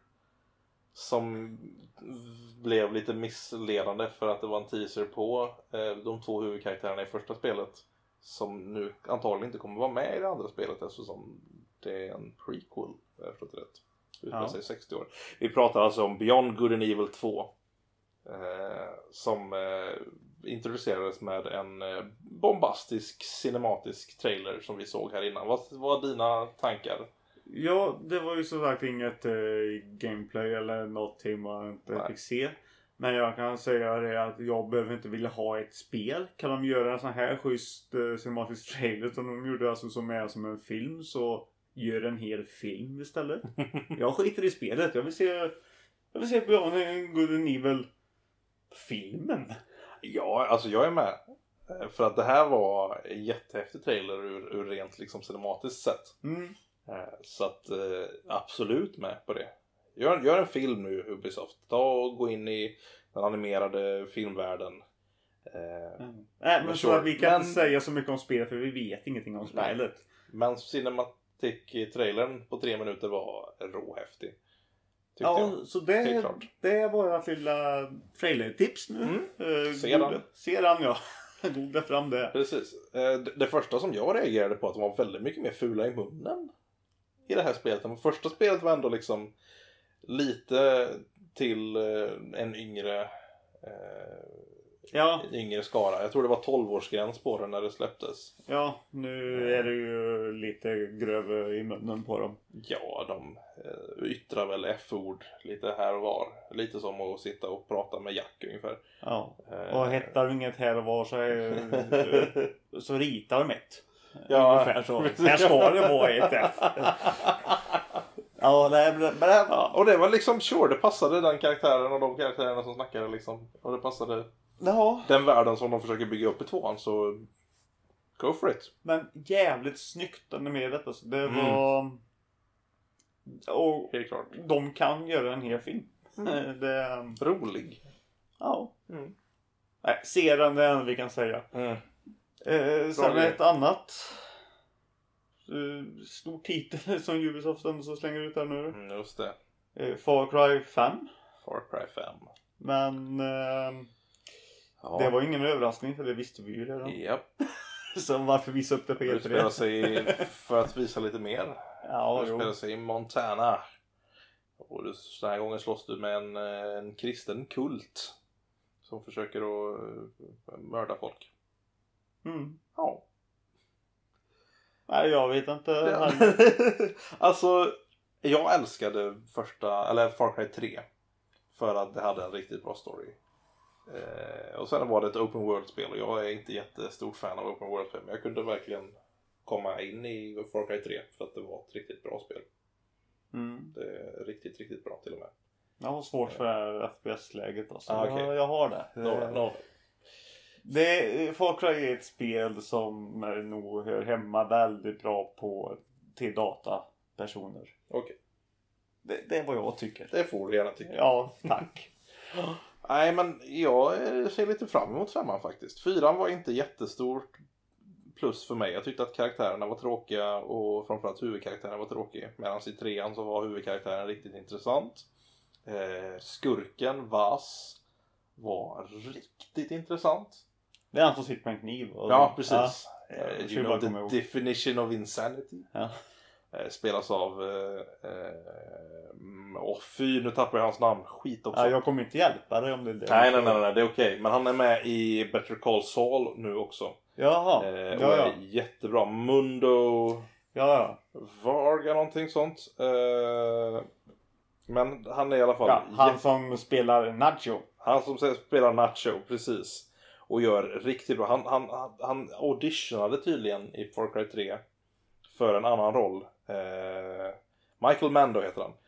som blev lite missledande för att det var en teaser på de 2 huvudkaraktärerna i första spelet som nu antagligen inte kommer vara med i det andra spelet eftersom det är en prequel, jag har förstått rätt. Utspelar sig 60 år. Vi pratar alltså om Beyond Good and Evil 2 som introducerades med en bombastisk cinematisk trailer som vi såg här innan. Vad var dina tankar? Ja, det var ju så sagt inget gameplay eller någonting man inte fick se. Men jag kan säga det att jag behöver inte vilja ha ett spel. Kan de göra en sån här schysst cinematisk trailer som de gjorde alltså som är som en film, så gör en hel film istället. Jag skiter i spelet. Jag vill se Beyond Good and Evil filmen. Ja, alltså jag är med. För att det här var en jättehäftig trailer ur rent liksom cinematiskt sätt. Så att absolut med på det. Gör en film nu, Ubisoft. Ta och gå in i den animerade filmvärlden. Nej, men så att vi kan inte säga så mycket om spelet för vi vet ingenting om spelet. Men cinematic-trailern på 3 minuter var råhäftig. Ja, så det är våra lilla trailer-tips nu. Se den, ja. Googla fram det. Precis. Det första som jag reagerade på att de var väldigt mycket mer fula i munnen i det här spelet. Det första spelet var ändå liksom lite till en yngre yngre skara. Jag tror det var 12-årsgräns på den när det släpptes. Ja, nu är det ju lite grövre i munnen på dem. Ja, de yttrar väl F-ord lite här och var. Lite som att sitta och prata med Jack ungefär. Ja, och hettar inget här och var så ritar de ett. Ja, ungefär så. Här ska det vara ett F. Ja, och det var liksom det passade den karaktären och de karaktärerna som snackade liksom. Och det passade den världen som de försöker bygga upp i 2:an, så go for it. Men jävligt snyggt med detta. Så det var... Och helt klart. De kan göra en hel film. Rolig. Ja. Nej, se den, det är det vi kan säga. Sen är ett annat stor titel som Ubisoft så slänger ut här nu. Just det. Far Cry 5. Far Cry 5. Men det var ingen överraskning för det visste vi ju redan. Japp. Så varför visa upp det på E3? Det spelar sig för att visa lite mer. Ja, det spelar sig i Montana. Och den här gången slåss du med en kristen kult som försöker att mörda folk. Ja. Nej, jag vet inte. Alltså, jag älskade Far Cry 3 för att det hade en riktigt bra story. Och sen var det ett open world-spel och jag är inte jättestort fan av open world-spel, men jag kunde verkligen komma in i Far Cry 3 för att det var ett riktigt bra spel. Det är riktigt, riktigt bra till och med. Jag har svårt för FPS-läget alltså. Okay. Jag har det. Far Cry är ett spel som nog hör hemma väldigt bra till datapersoner. Okej. Det är vad jag tycker. Det får du gärna tycka. Ja, tack. Nej, men jag ser lite fram emot 5:an faktiskt. 4:an var inte jättestort plus för mig. Jag tyckte att karaktärerna var tråkiga och framförallt huvudkaraktären var tråkig. Medan i 3:an så var huvudkaraktären riktigt intressant. Skurken Vas var riktigt intressant. Det är han som sitter med en kniv. Och, Ja, precis. Jag You bara know komma ihåg. the definition of insanity. Ja. Spelas av... fy, nu tappar jag hans namn. Skit också. Ja, jag kommer inte hjälpa dig om det är det. Nej, det är okej. Men han är med i Better Call Saul nu också. Jaha. Och Ja. är jättebra. Mundo Ja. Varga, någonting sånt. Men han är i alla fall... Ja, han som spelar Nacho. Han som spelar Nacho, precis. Och gör riktigt bra. Han auditionade tydligen i Far Cry 3 för en annan roll. Michael Mando heter han.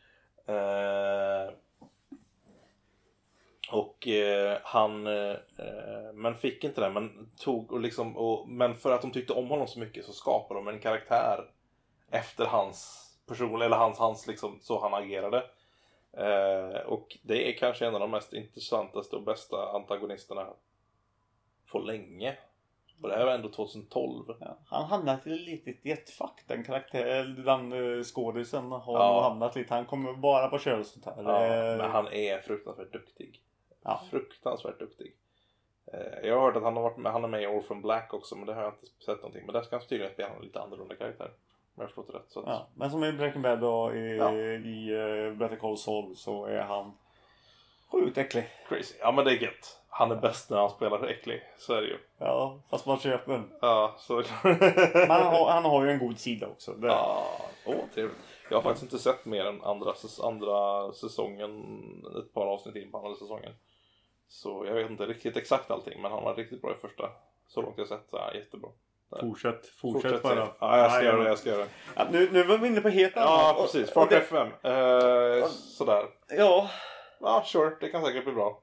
Han men fick inte det, men tog och liksom men för att de tyckte om honom så mycket så skapade de en karaktär efter hans person, eller hans liksom, så han agerade. Och det är kanske en av de mest intressantaste och bästa antagonisterna på länge. Och det här var ändå 2012. Ja, han hamnat i lite jetfack, den skådisen har hamnat lite. Han kommer bara på köra sånt här. Men han är fruktansvärt duktig. Ja. Fruktansvärt duktig. Jag har hört att han är med i Orphan Black också, men det har jag inte sett någonting. Men där ska han tydligen spela en lite annorlunda karaktär. Om jag förstått det rätt. Så att... Ja, men som i Breaking Bad och i Better Call Saul så är han sjukt äcklig. Crazy. Ja, men det är gött. Han är bäst när han spelar äcklig. Så är det ju. Ja, fast man köper den. Ja, så Men han har ju en god sida också. Trevligt. Jag har faktiskt inte sett mer än andra säsongen. Ett par avsnitt in på andra säsongen. Så jag vet inte riktigt exakt allting. Men han var riktigt bra i första. Så långt jag sett. Ja, jättebra. Fortsätt bara. Ja, jag ska göra det. Ja, nu var vi inne på helt annat. Ja, precis. Far Cry 5. Sådär. Ja. Ja, sure. Det kan säkert bli bra.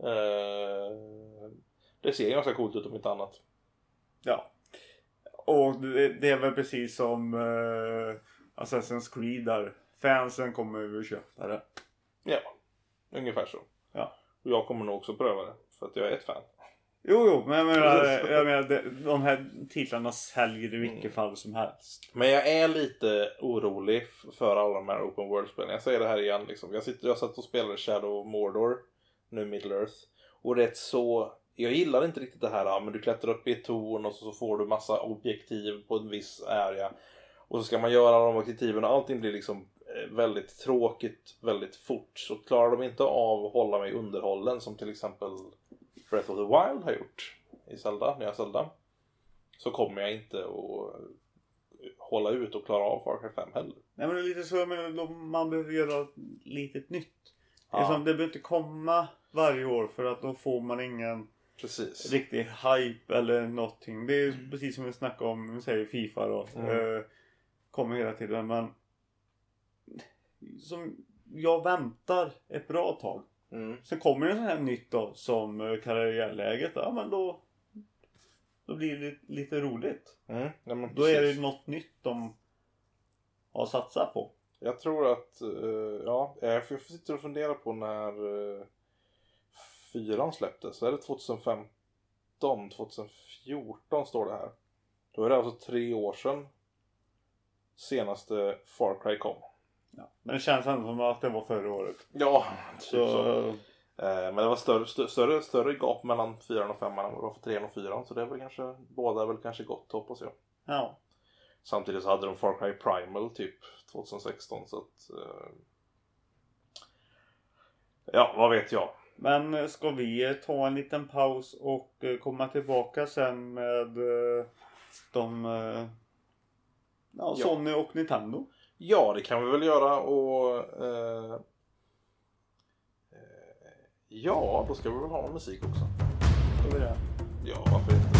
Det ser ganska coolt ut om inte annat. Ja. Och det är väl precis som Assassin's Creed där. Fansen kommer ju köpa det. Ja, ungefär så. Ja. Och jag kommer nog också pröva det. För att jag är ett fan. Jo, men jag menar de här titlarna säljer i vilket fall som helst. Men jag är lite orolig för alla de här open world-spelen. Jag säger det här igen liksom. Jag satt och spelade Shadow of Mordor, nu Middle Earth. Och rätt så... Jag gillar inte riktigt det här, men du klättrar upp i ett torn och så får du massa objektiv på en viss area. Och så ska man göra de objektiven och allting blir liksom väldigt tråkigt, väldigt fort. Så klarar de inte av att hålla mig underhållen som till exempel Breath of the Wild har gjort i nya Zelda. Så kommer jag inte att hålla ut och klara av Far Cry 5 heller. Nej, men det är lite så, man behöver göra lite nytt. Det behöver inte komma varje år för att då får man ingen riktig hype eller någonting. Det är precis som vi snackade om, vi säger FIFA då. Kommer hela tiden, men som jag väntar ett bra tag. Sen kommer det sån här nytt då som karriärläget. Ja, men då blir det lite roligt. Ja, men då är det något nytt de har satsat på. Jag tror att jag sitter och funderar på när 4 släpptes. Så är det 2015, 2014 står det här. Då är det alltså 3 år sedan senaste Far Cry kom. Ja, men det känns ändå som att det var förra året. Ja, så. Men det var större gap mellan 4 och 5 än det var för 3 och 4. Så det var kanske, båda är väl kanske gott, hoppas jag. Ja. Samtidigt så hade de Far Cry Primal typ 2016. Så att... ja, vad vet jag. Men ska vi ta en liten paus och komma tillbaka sen med Sony och Nintendo? Ja, det kan vi väl göra. Och ja, då ska vi väl ha musik också. Ska vi det? Ja, varför inte?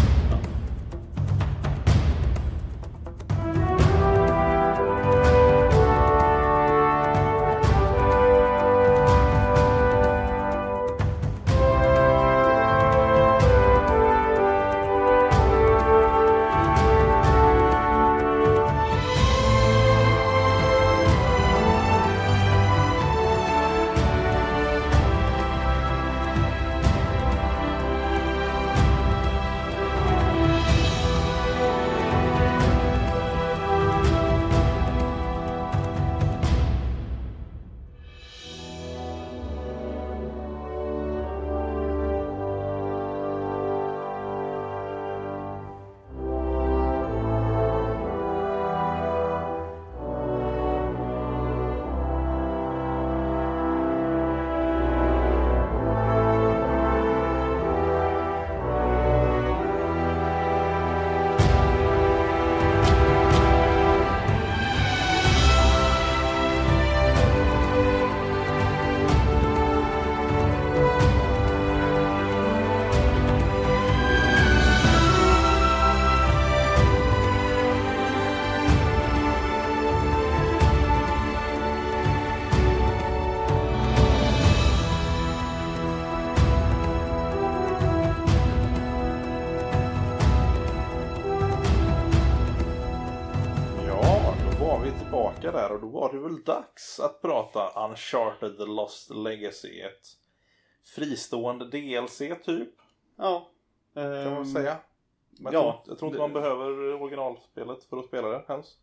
tillbaka där och då var det väl dags att prata Uncharted The Lost Legacy. Ett fristående DLC typ. Ja. Kan man säga. Men Ja, jag tror inte man behöver originalspelet för att spela det ens.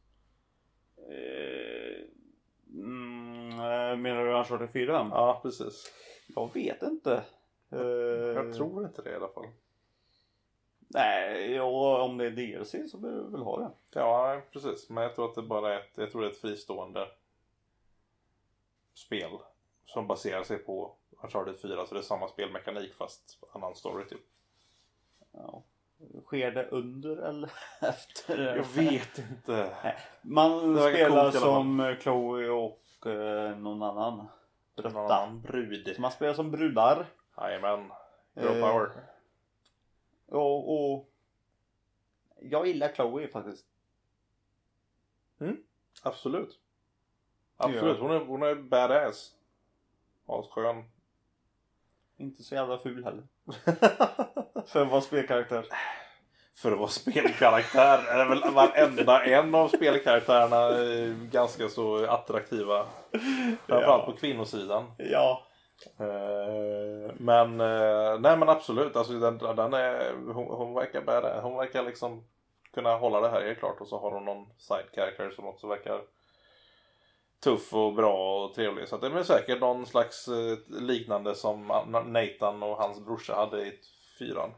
Menar du Uncharted 4? Ja, precis. Jag vet inte. Jag tror inte det i alla fall. Nej, och om det är DLC så behöver vi väl ha det. Ja, precis. Men jag tror att det bara är jag tror det är ett fristående spel som baserar sig på Uncharted 4. Så det är samma spelmekanik fast annan story typ. Ja. Sker det under eller efter? Jag vet inte. Man Det verkar spelar coolt i alla fall. som Chloe och någon annan. Någon annan brud. Så man spelar som brudar. Jajamän. Girl power. Och jag gillar Chloe faktiskt. Absolut. Absolut. Hon är badass. Asskön. Inte så jävla ful heller. För att vara spelkaraktär. För att vara spelkaraktär är väl varenda en av spelkaraktärerna ganska så attraktiva. Framförallt på kvinnosidan. Ja. Nej men absolut. Alltså den är, hon verkar bära. Hon verkar liksom kunna hålla det här helt klart. Och så har hon någon side character som också verkar tuff och bra och trevlig. Så att det är säkert någon slags liknande som Nathan och hans brorsa hade i 4.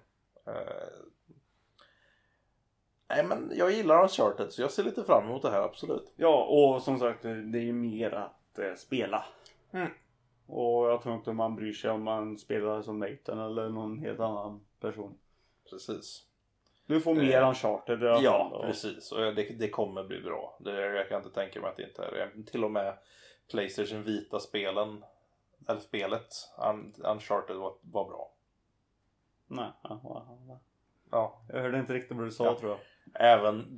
Nej men jag gillar Uncharted så jag ser lite fram emot det här, absolut. Ja, och som sagt det är ju mer att spela. Och jag tror inte man bryr sig om man spelar som Nathan eller någon helt annan person. Precis. Du får mer Uncharted. Ja, precis. Och det kommer bli bra. Jag kan inte tänka mig att det inte är det. Till och med PlayStation Vita spelen, eller spelet Uncharted var bra. Nej, Ja. jag hörde inte riktigt vad du sa, tror jag. Även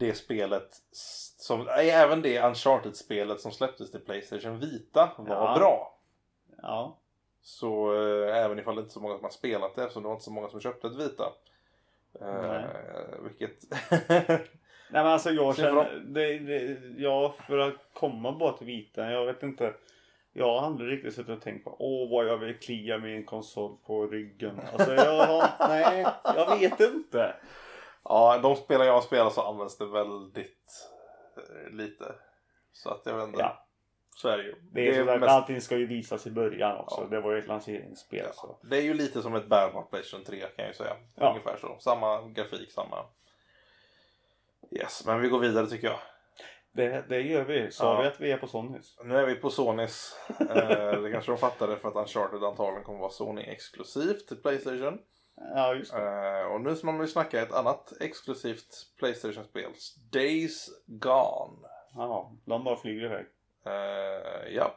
det Uncharted-spelet som släpptes till PlayStation Vita var bra. Ja. Så även ifall det inte är så många som har spelat det, eftersom det var inte så många som köpte ett Vita. Vilket... Nej men alltså jag känner ja, för att komma bara till Vita, jag vet inte. Jag har aldrig riktigt suttit och tänkt på vad jag vill klia min konsol på ryggen. Alltså jag vet inte. Ja, de spel jag spelar så används det väldigt lite. Så att jag vet inte. Ja. Så är det ju. Det är så att allting ska ju visas i början också. Ja. Det var ju ett lanseringsspel. Ja. Så. Det är ju lite som ett bärbart PlayStation 3 kan jag ju säga. Ja. Ungefär så. Samma grafik, samma... Yes, men vi går vidare tycker jag. Det gör vi. Sa vi att vi är på Sonys? Nu är vi på Sonys. Det kanske de fattade för att Uncharted antagligen kommer vara Sony-exklusivt till PlayStation. Ja, just det. Och nu ska man väl snacka ett annat exklusivt PlayStation-spel. Days Gone. Ja, de bara flyger iväg. Ja.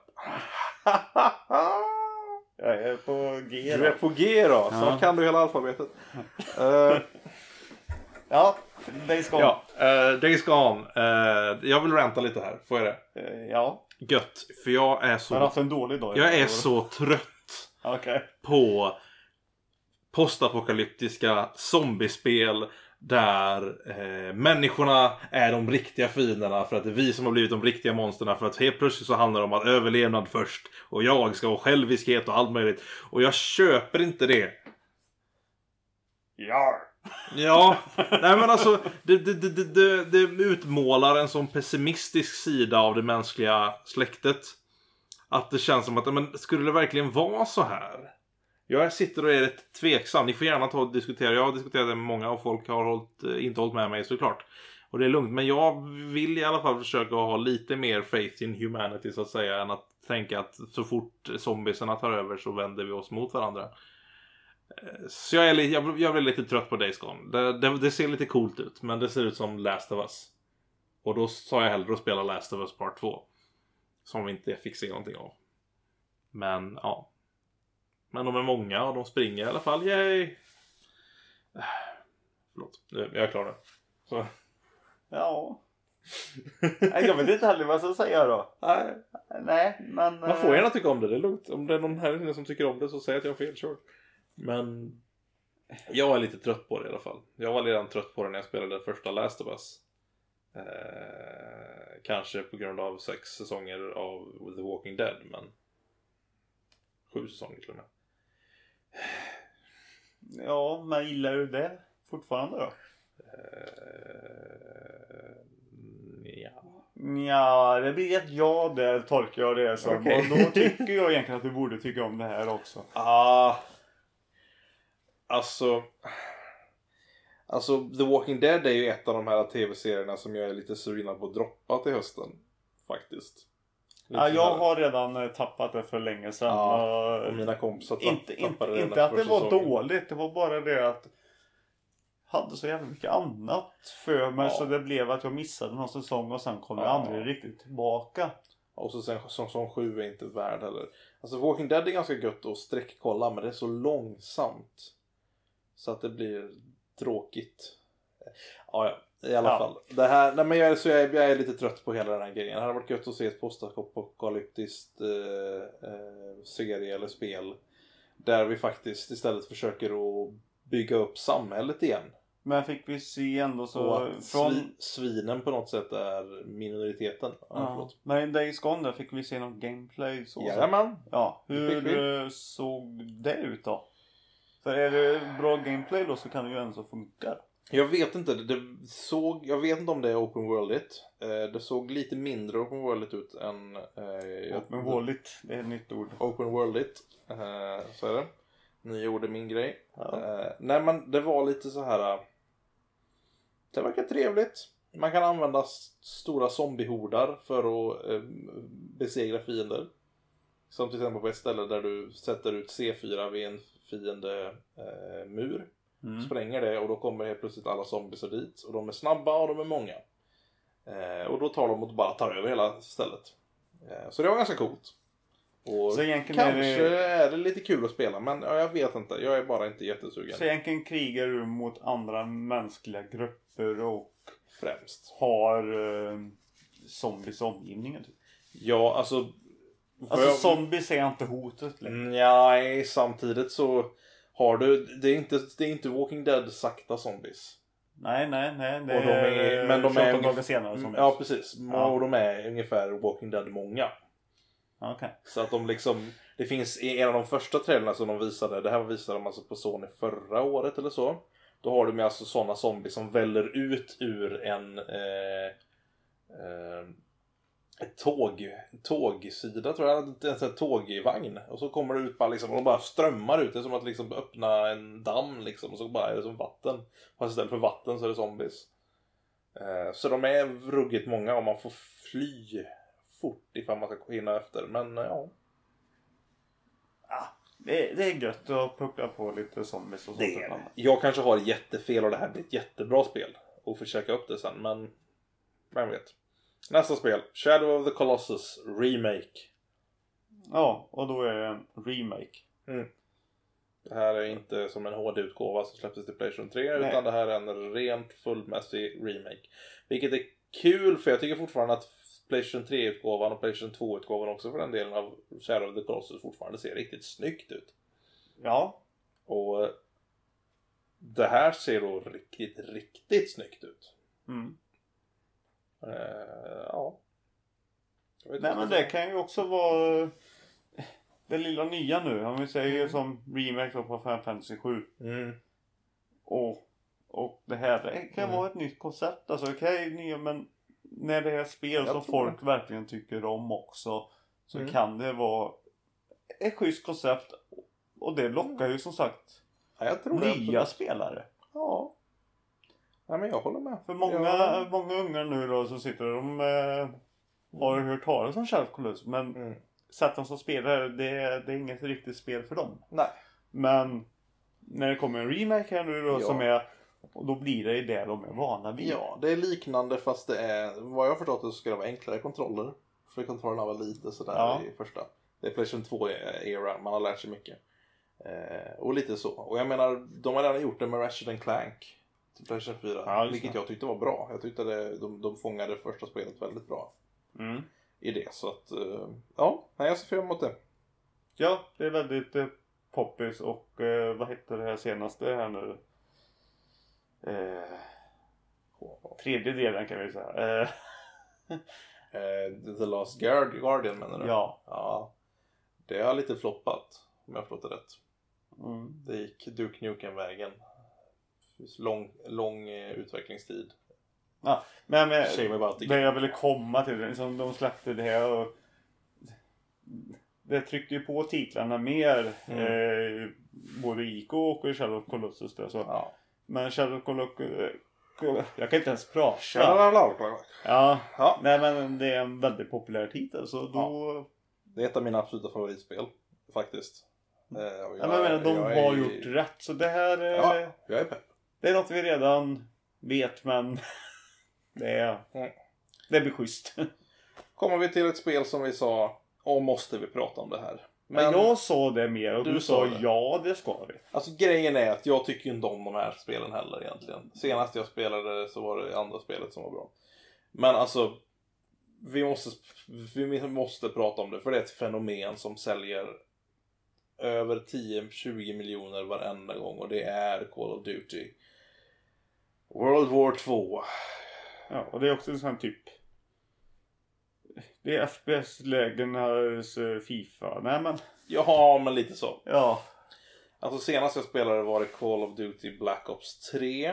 Jag är på G. Du är på G då, så kan du hela alfabetet. Ja, Days Gone. Ja, Days Gone. Jag vill ranta lite här, får jag det? Ja. Gött, för jag är så... Jag har haft en dålig dag. Jag är så trött på postapokalyptiska zombiespel där människorna är de riktiga fienderna för att det är vi som har blivit de riktiga monsterna, för att helt plötsligt så handlar det om att överlevnad först och jag ska ha själviskhet och allt möjligt, och jag köper inte det. Ja, nej men alltså det utmålar en sån pessimistisk sida av det mänskliga släktet att det känns som att men skulle det verkligen vara så här? Jag sitter och är rätt tveksam. Ni får gärna ta och diskutera. Jag har diskuterat det med många och folk har inte hållit med mig såklart. Och det är lugnt. Men jag vill i alla fall försöka ha lite mer faith in humanity så att säga. Än att tänka att så fort zombiesarna tar över så vänder vi oss mot varandra. Så jag blir lite trött på Days Gone. Det ser lite coolt ut. Men det ser ut som Last of Us. Och då sa jag hellre att spela Last of Us Part 2. Som vi inte fick se någonting av. Men ja. Men de är många och de springer i alla fall. Yay! Förlåt, jag är klar nu. Så. Ja. Jag vet inte heller vad jag ska säga då. Nej, men... Man får gärna tycka om det, det är lugnt. Om det är någon här som tycker om det så säger att jag har fel, sure. Men jag är lite trött på det i alla fall. Jag var redan trött på det när jag spelade första Last of Us. Kanske på grund av 6 säsonger av The Walking Dead, men 7 säsonger till och med. Ja, men gillar du det fortfarande då? Ja. Ja, det blir ett ja där, tolkar jag det som. Okay. Och då tycker jag egentligen att du borde tycka om det här också. Alltså The Walking Dead är ju ett av de här tv-serierna som jag är lite sugen på att droppa till hösten. Faktiskt. Ja, jag har redan tappat det för länge sedan. Ja, och mina kompisar tappade det. Inte att det var dåligt, det var bara det att jag hade så jävla mycket annat för mig, så det blev att jag missade någon säsong och sen kom jag aldrig riktigt tillbaka. Och så sen säsong 7 är inte värd heller. Alltså Walking Dead är ganska gött att sträckkolla, men det är så långsamt så att det blir tråkigt. Ja, i alla fall. Det här, nej, men jag är lite trött på hela den här grejen. Det hade varit gött att se ett postapokalyptiskt serie eller spel där vi faktiskt istället försöker att bygga upp samhället igen. Men fick vi se ändå så och från svinen på något sätt är minoriteten. Men i Days Gone där fick vi se någon gameplay så. Jajamän. Ja, hur såg det ut då? För är det bra gameplay då så kan det ju ändå funka. Jag vet inte, jag vet inte om det är open worldigt. Det såg lite mindre open worldigt ut än open worldigt, det är ett nytt ord. Open worldigt, så är det. Ni gjorde min grej. Nej, men det var lite så här. Det verkar trevligt. Man kan använda stora zombiehordar för att besegra fiender. Som till exempel på ett ställe där du sätter ut C4 vid en fiende mur. Spränger det och då kommer helt plötsligt alla zombiesar dit. Och de är snabba och de är många. Och då tar de och bara tar över hela stället. Så det var ganska coolt. Och så kanske är det lite kul att spela, men jag vet inte. Jag är bara inte jättesugen. Så egentligen krigar du mot andra mänskliga grupper och främst har zombies omgivningen typ. Ja, alltså zombies är inte hotet längre. Nej, samtidigt så har du det är inte Walking Dead sakta zombies. Nej. Det men de är 28 dagar senare zombies. Ja, precis. Och de är ungefär Walking Dead många. Okay. Så att de liksom, det finns i en av de första trailerna som de visade, det här visade de alltså på Sony förra året eller så. Då har du med alltså sådana zombies som väller ut ur en tågsida, tror jag, en tågvagn. Och så kommer det ut bara liksom, och de bara strömmar ut. Det är som att liksom öppna en damm liksom, och så bara är det som vatten. Fast istället för vatten så är det zombies. Så de är ruggigt många och man får fly fort ifall man ska hinna efter. Men ja. Det är gött att puckla på lite zombies och sånt. Det är det. Jag kanske har jättefel och det här blir ett jättebra spel. Och försöka upp det sen. Men vem vet. Nästa spel. Shadow of the Colossus Remake. Ja, och då är det en remake. Det här är inte som en HD-utgåva som släpptes till PlayStation 3. Nej. Utan det här är en rent fullmässig remake. Vilket är kul, för jag tycker fortfarande att PlayStation 3-utgåvan och PlayStation 2-utgåvan också för den delen av Shadow of the Colossus fortfarande ser riktigt snyggt ut. Ja. Och det här ser då riktigt snyggt ut. Ja. Nej, men det kan ju också vara det lilla nya nu. Om vi säger som remake på Final Fantasy 7. Och det här kan vara ett nytt koncept. Alltså nya, men när det är spel som folk verkligen tycker om också, så kan det vara ett schysst koncept. Och det lockar ju som sagt nya spelare. Ja. Ja, men jag håller med. För många ungar nu då som sitter, de har hört talas om Shadow of the Colossus, men sätt dem som spelare, det är inget riktigt spel för dem. Nej. Men när det kommer en remake här nu då, som är, och då blir det de är vana vid. Ja, det är liknande, fast det är, vad jag har förstått, så ska det vara enklare kontroller. För kontrollerna var lite sådär i första. Det är PlayStation 2-era, man har lärt sig mycket. Och lite så. Och jag menar, de har redan gjort det med Ratchet & Clank till PlayStation 4. Vilket jag tyckte var bra. Jag tyckte de fångade första spelet väldigt bra. I det, så att jag ser fram emot det. Ja, det är väldigt poppis. Och vad heter det här senaste här nu? Tredje delen kan vi säga. The Last Guardian menar du? Ja. Ja. Det har lite floppat, om jag har förstått det rätt. Det gick Duke Nukem-vägen. Lång utvecklingstid. Ja, men jag ville komma till det. Liksom, de släppte det här och det tryckte ju på titlarna mer. Både Ico och Shadow of Colossus. Så. Ja. Men Shadow of Colossus... Jag kan inte ens prata. Ja. Nej, men det är en väldigt populär titel. Så då... Det är ett av mina absoluta favoritspel. Faktiskt. De har gjort rätt. Så det här... jag är pepp. Det är något vi redan vet, men det blir schysst. Kommer vi till ett spel som vi sa, måste vi prata om det här. Men jag sa det mer och du sa det. Ja, det ska vi. Alltså grejen är att jag tycker inte om de här spelen heller egentligen. Senast jag spelade så var det andra spelet som var bra. Men alltså, vi måste prata om det, för det är ett fenomen som säljer över 10-20 miljoner varenda gång, och det är Call of Duty. World War 2. Ja, och det är också en sån typ... Det är FPS-lägenas FIFA. Nej, men... Ja, men lite så. Ja. Alltså senast jag spelade var det Call of Duty Black Ops 3.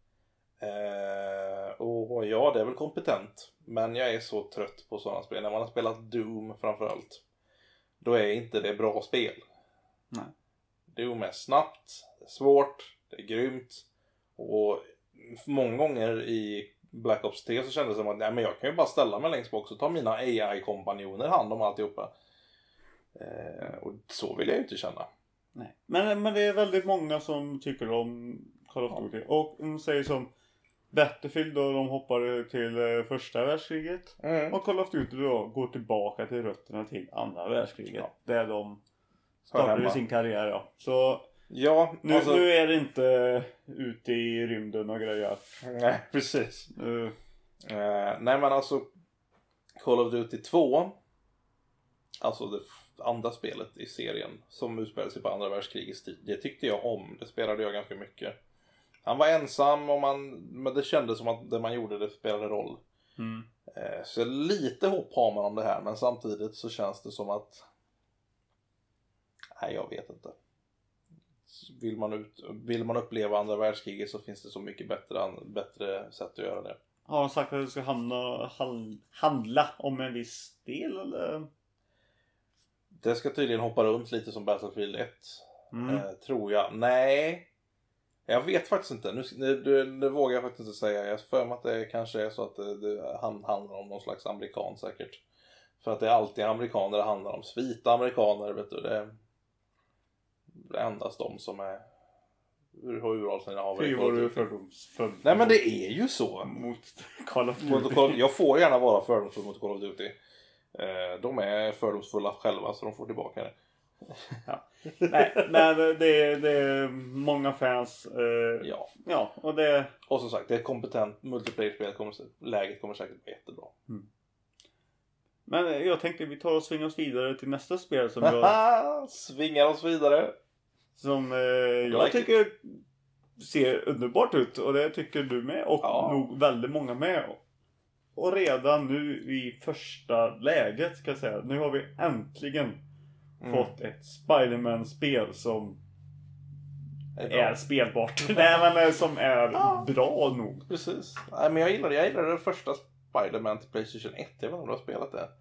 Och ja, det är väl kompetent. Men jag är så trött på sådana spel. När man har spelat Doom framförallt, då är inte det bra spel. Nej. Doom är snabbt, det är svårt, det är grymt. Och många gånger i Black Ops 3 så kändes det som att men jag kan ju bara ställa mig längst bak och ta mina AI-kompanjoner hand om alltihopa. Och så vill jag ju inte känna. Nej. Men det är väldigt många som tycker om Call of Duty. Och de säger som Battlefield då, de hoppade till första världskriget. Och Call of Duty då går tillbaka till rötterna till andra världskriget. Ja. Där de startade sin karriär. Ja. Så ja, nu är det inte ute i rymden och grejer. Nej, precis. Nej, men alltså Call of Duty 2, alltså det andra spelet i serien som utspelade sig på andra världskrigets tid, det tyckte jag om. Det spelade jag ganska mycket. Han var ensam och men det kändes som att det man gjorde, det spelade roll. Så lite hopp har man om det här, men samtidigt så känns det som att nej, jag vet inte. Vill man uppleva andra världskriget så finns det så mycket bättre sätt att göra det. Har de sagt att det ska handla om en viss del, eller? Det ska tydligen hoppa runt lite som Battlefield 1. Tror jag. Nej. Jag vet faktiskt inte. Nu vågar jag faktiskt inte säga. Jag för mig att det kanske är så att det handlar om någon slags amerikan säkert. För att det är alltid amerikaner det handlar om. Svita amerikaner, vet du. Det är endast de som är urvalsinnehavare. Fy vad du är fördomsfull. Nej, men det är ju så. Mot Call of Duty. Jag får gärna vara fördomsfull mot Call of Duty. De är fördomsfulla själva, så de får tillbaka det. Ja. Nej, men det är många fans. Ja, och som sagt, det är ett kompetent multiplayer-spel. Läget kommer säkert bli jättebra. Men jag tänkte vi tar och svingar oss vidare till nästa spel som svingar oss vidare. Som jag tycker ser underbart ut. Och det tycker du med. Och nog väldigt många med. Och redan nu i första läget ska jag säga. Nu har vi äntligen fått ett Spider-Man-spel som är spelbart. Nej, men som är bra nog. Precis. Nej, men jag gillar det första Spider-Man till PlayStation 1. Jag vet inte om du har spelat det.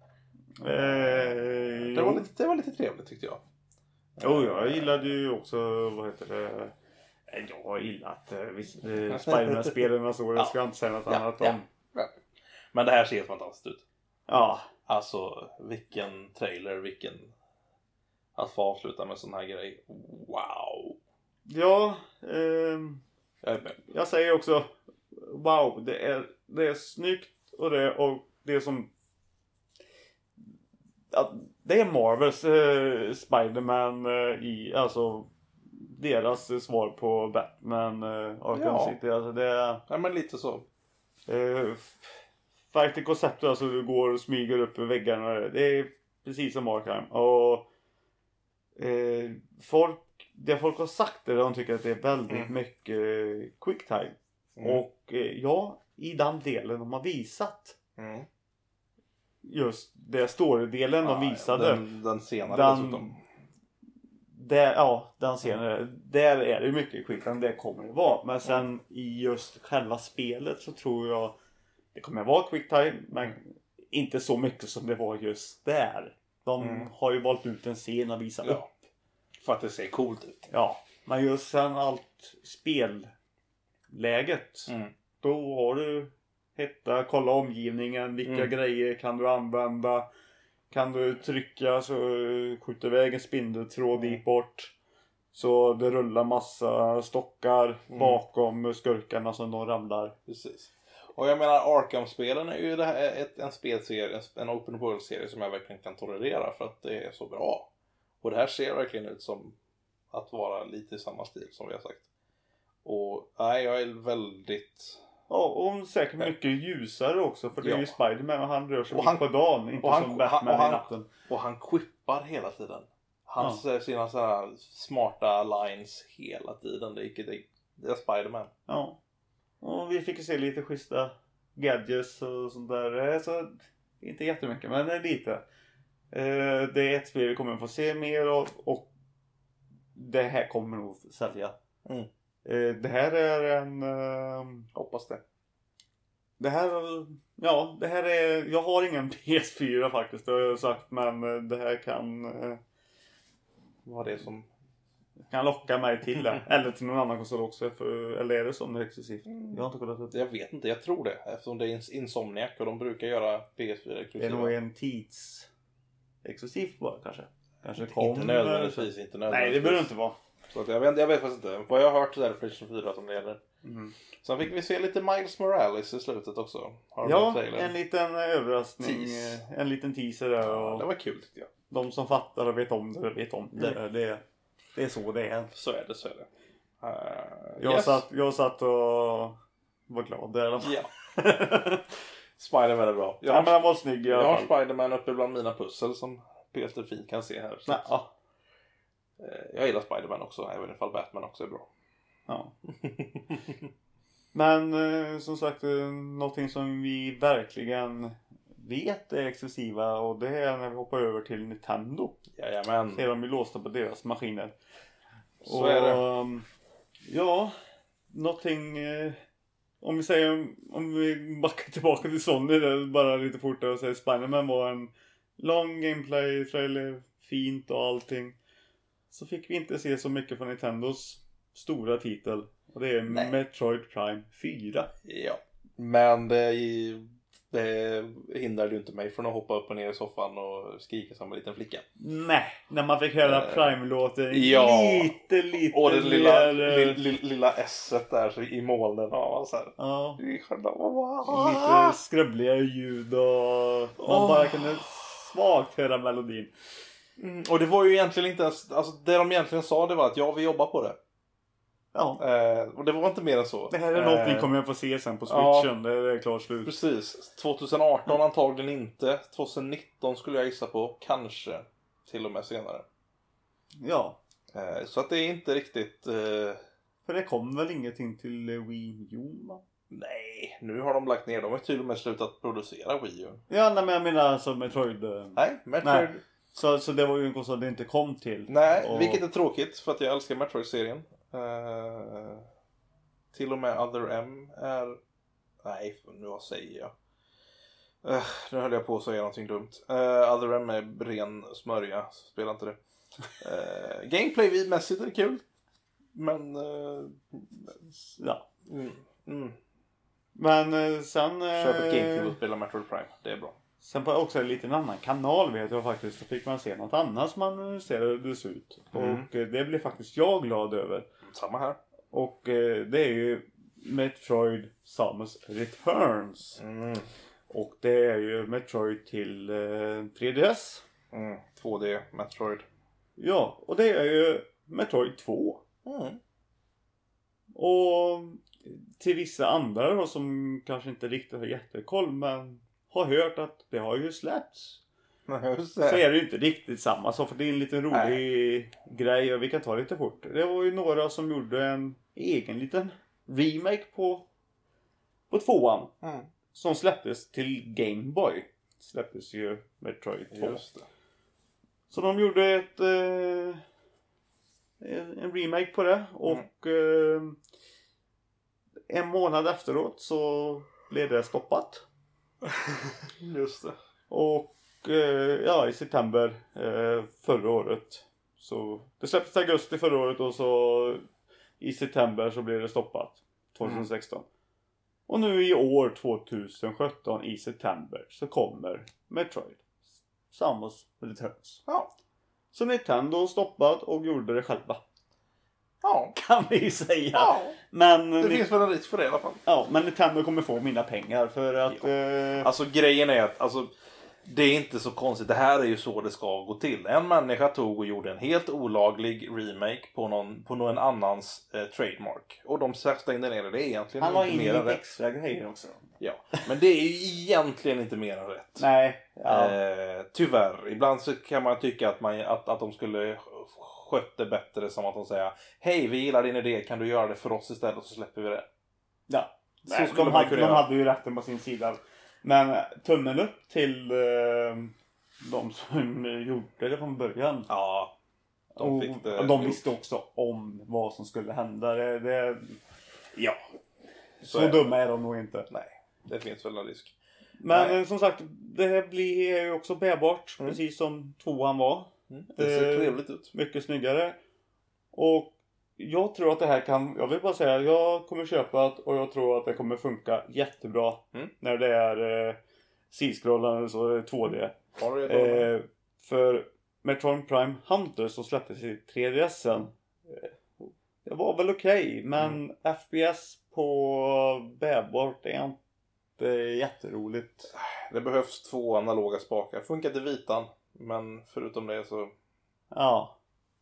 Det var lite trevligt tyckte jag. Jag gillade ju också, vad heter det? Jag har gillat Spider-Man-spelen så jag ska inte säga något annat om. Ja. Men det här ser helt fantastiskt ut. Ja. Alltså, vilken trailer, att få avsluta med sån här grej. Wow. Ja, jag säger också wow, det är snyggt och det är som det är Marvels Spider-Man i alltså deras svar på Batman Arkham City. Alltså det är ja, men lite så. Fighting-konceptet, alltså du går och smyger upp i väggarna. Det är precis som Arkham. Och folk har sagt det, de tycker att det är väldigt mycket quick time. Och i den delen de har visat. Mm. Just det story-delen de visade. Den senare dessutom. Den senare. Där är det mycket quicktime. Det kommer det vara. Men sen i just själva spelet så tror jag det kommer vara quicktime. Men inte så mycket som det var just där. De har ju valt ut en scen och visat upp. För att det ser coolt ut. Ja. Men just sen allt spelläget. Då har du kolla omgivningen. Vilka grejer kan du använda. Kan du trycka så skjuter iväg en spindeltråd dit bort. Så det rullar massa stockar bakom skurkarna som de ramlar. Precis. Och jag menar Arkham-spelen är ju det här en spelserie, en open world-serie som jag verkligen kan tolerera för att det är så bra. Och det här ser verkligen ut som att vara lite i samma stil som vi har sagt. Och nej, jag är väldigt... Ja, och säkert mycket ljusare också. För det är ju Spider-Man och han rör sig på dagen. Inte som Batman i natten. Och han quippar hela tiden. Han säger sina sådana smarta lines hela tiden. Det är Spider-Man. Ja. Och vi fick ju se lite schyssta gadgets och sånt där. Så inte jättemycket, men lite. Det är ett spel vi kommer att få se mer av. Och det här kommer nog sälja. Det här är en... hoppas det. Det här är... Jag har ingen PS4 faktiskt, det har jag sagt. Men det här kan... Vad det som... Kan locka mig till det. Eller till någon annan konsol också. Eller är det som det är exklusivt? Jag har inte kollat upp. Jag vet inte, jag tror det. Eftersom det är Insomniac och de brukar göra PS4 exklusiva. Det är nog en tids... exklusivt bara kanske. Inte nödvändigtvis. Nej, det behöver inte vara. Så att jag vet faktiskt inte. Vad jag har hört där PlayStation 4 att de gäller. Sen fick vi se lite Miles Morales i slutet också. En liten överraskning. En liten teaser där. Och det var kul tyckte jag. De som fattar och vet om det. Det är så det är. Så är det. Jag satt och var glad där i alla fall. Ja. Spider-Man är bra. Men han var snygg i alla fall. Jag har Spider-Man uppe bland mina pussel som Peter Fint kan se här. Jag gillar Spider-Man också, även ifall Batman också är bra. Ja. Men som sagt, någonting som vi verkligen vet är exklusiva, och det är när vi hoppar över till Nintendo. Jajamän. Så är de ju låsta på deras maskiner. Så är det. Ja, någonting... Om vi backar tillbaka till Sony där, bara lite fortare och säger Spider-Man var en lång gameplay-trailer, fint och allting. Så fick vi inte se så mycket från Nintendos stora titel. Och det är Metroid Prime 4. Ja, men det hindrade ju inte mig från att hoppa upp och ner i soffan och skrika som en liten flicka. Nej, när man fick höra Prime-låten lite och det lilla S-et där i molnen. Ja, så här. Ja. Lite skrubbliga ljud och man bara kunde svagt höra melodin. Och det var ju egentligen inte ens, alltså det de egentligen sa det var att vi jobbar på det. Ja. Och det var inte mer än så. Det här är något ni kommer att få se sen på Switchen. Det är klart slut. Precis. 2018 antagligen inte. 2019 skulle jag gissa på. Kanske till och med senare. Ja. Så att det är inte riktigt... För det kom väl ingenting till Wii U, va? Nej, nu har de lagt ner. De har till och med slutat producera Wii U. Ja, men jag menar alltså Metroid... Nej, Metroid... Nej. Så det var ju en konsol det inte kom till. Nej, vilket är tråkigt för att jag älskar Metroid-serien. Till och med Other M är... Nej, nu vad säger jag? Nu höll jag på att säga någonting dumt. Other M är ren smörja. Spela inte det. Gameplay-mässigt är det kul. Men... ja. Men sen... Köp ett GameCube och spela Metroid Prime. Det är bra. Sen på också en liten annan kanal vet jag faktiskt. Så fick man se något annat som man ser det ut. Och det blir faktiskt jag glad över. Samma här. Och det är ju Metroid Samus Returns. Och det är ju Metroid till 3DS. 2D Metroid. Ja, och det är ju Metroid 2. Och till vissa andra då, som kanske inte riktigt har jättekoll men har hört att det har ju släppts. Så är det ju inte riktigt samma. Så för det är en liten rolig grej och vi kan ta lite fort. Det var ju några som gjorde en egen liten remake på på 2:an. Som släpptes till Game Boy. Släpptes ju Metroid 2. Just det. Så de gjorde en remake på det. Och en månad efteråt så blev det stoppat. Just det. Och i september förra året. Så det släpptes i augusti förra året och så i september så blev det stoppat 2016. Och nu i år 2017 i september så kommer Metroid Samus Returns. Ja. Så Nintendo stoppat och gjorde det själva. Ja. Kan vi säga. Ja. Men Det finns väl en risk för det i alla fall. Ja, men Nintendo kommer få mina pengar för att... Alltså grejen är att det är inte så konstigt. Det här är ju så det ska gå till. En människa tog och gjorde en helt olaglig remake på någon annans trademark. Och de stängde ner det. Det är egentligen Han var inte inne mer i än rätt. extra grejer också. Ja, men det är ju egentligen inte mer än rätt. Nej. Ja. Tyvärr. Ibland så kan man tycka att de skulle skött det bättre som att de säger: hej, vi gillar din idé, kan du göra det för oss istället och så släpper vi det. Ja. Så Nej, skulle de man kunna göra. hade ju rätten på sin sida. Men tummen upp till de som gjorde det från början. Ja. De visste också om vad som skulle hända. Ja. Så dumma är de nog inte. Nej, det finns väl en risk. Men som sagt, det här blir ju också bärbart. Precis som 2:an var. Det ser trevligt ut. Mycket snyggare. Och jag tror att det här kan... Jag vill bara säga, jag kommer köpa det och jag tror att det kommer funka jättebra. När det är C-scrollande så 2D. För Metroid Prime Hunter så släpptes i 3DSen. Det var väl okej, men FPS på bärbart är inte jätteroligt. Det behövs 2 analoga spakar. Funkar inte vitan, men förutom det så... Ja.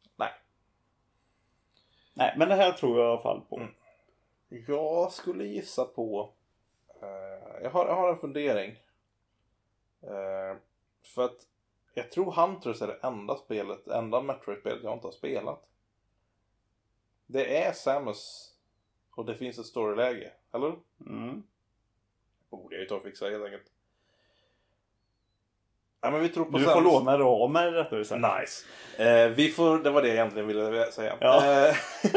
Nej, men det här tror jag i alla fall på. Jag skulle gissa på... Jag har en fundering. För att jag tror Hunters är det enda Metroid-spelet jag inte har spelat. Det är Samus och det finns ett storyläge, eller? Borde jag ju ta och fixa helt enkelt. Ja, men vi tror på du Samus. får låna ramen rättare sagt. Nice. Det var det jag egentligen ville säga. Ja.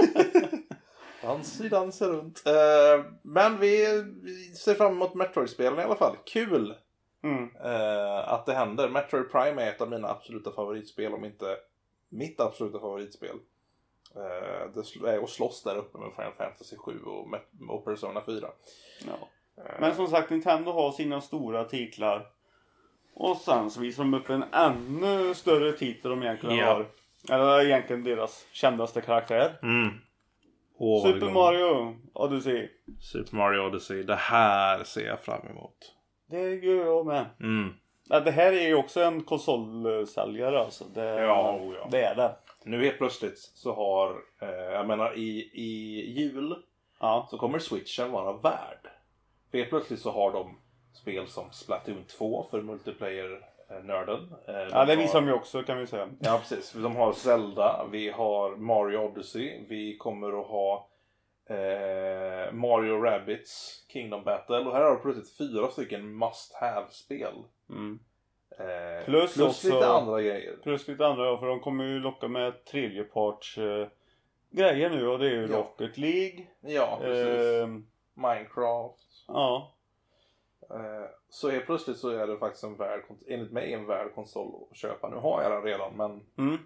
Dansa runt. Men vi ser fram emot Metroid-spelen i alla fall. Kul att det händer. Metroid Prime är ett av mina absoluta favoritspel, om inte mitt absoluta favoritspel. Det är att slåss där uppe med Final Fantasy 7 och Persona 4. Ja. Men som sagt, Nintendo har sina stora titlar. Och sen så visar de upp en ännu större titel de egentligen har. Eller egentligen deras kändaste karaktär. Super Mario Odyssey. Super Mario Odyssey. Det här ser jag fram emot. Det gör jag med. Ja, det här är ju också en konsolsäljare alltså. Det är det. Nu helt plötsligt så har, jag menar i jul så kommer Switchen vara värd. För helt plötsligt så har de spel som Splatoon 2 för multiplayer-nörden. Det visar de ju också, kan vi säga. Ja, precis. De har Zelda, vi har Mario Odyssey, vi kommer att ha Mario Rabbids Kingdom Battle. Och här har du plötsligt 4 stycken must-have-spel. Plus lite andra grejer. Plus lite andra, för de kommer ju locka med tredjeparts grejer nu. Och det är ju Rocket League. Ja, precis. Minecraft. Ja. Så helt plötsligt så är det faktiskt enligt mig en värd konsol att köpa. Nu har jag den redan, men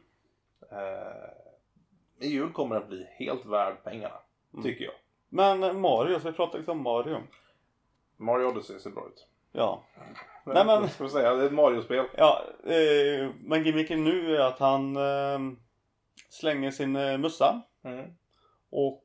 i jul kommer den bli helt värd pengarna, tycker jag. Men Mario, så vi pratar lite om Mario. Mario Odyssey ser bra ut. Ja. Nej, men ska vi säga, det är ett Mario-spel. Ja, men gimmicken nu är att han slänger sin mössa. Och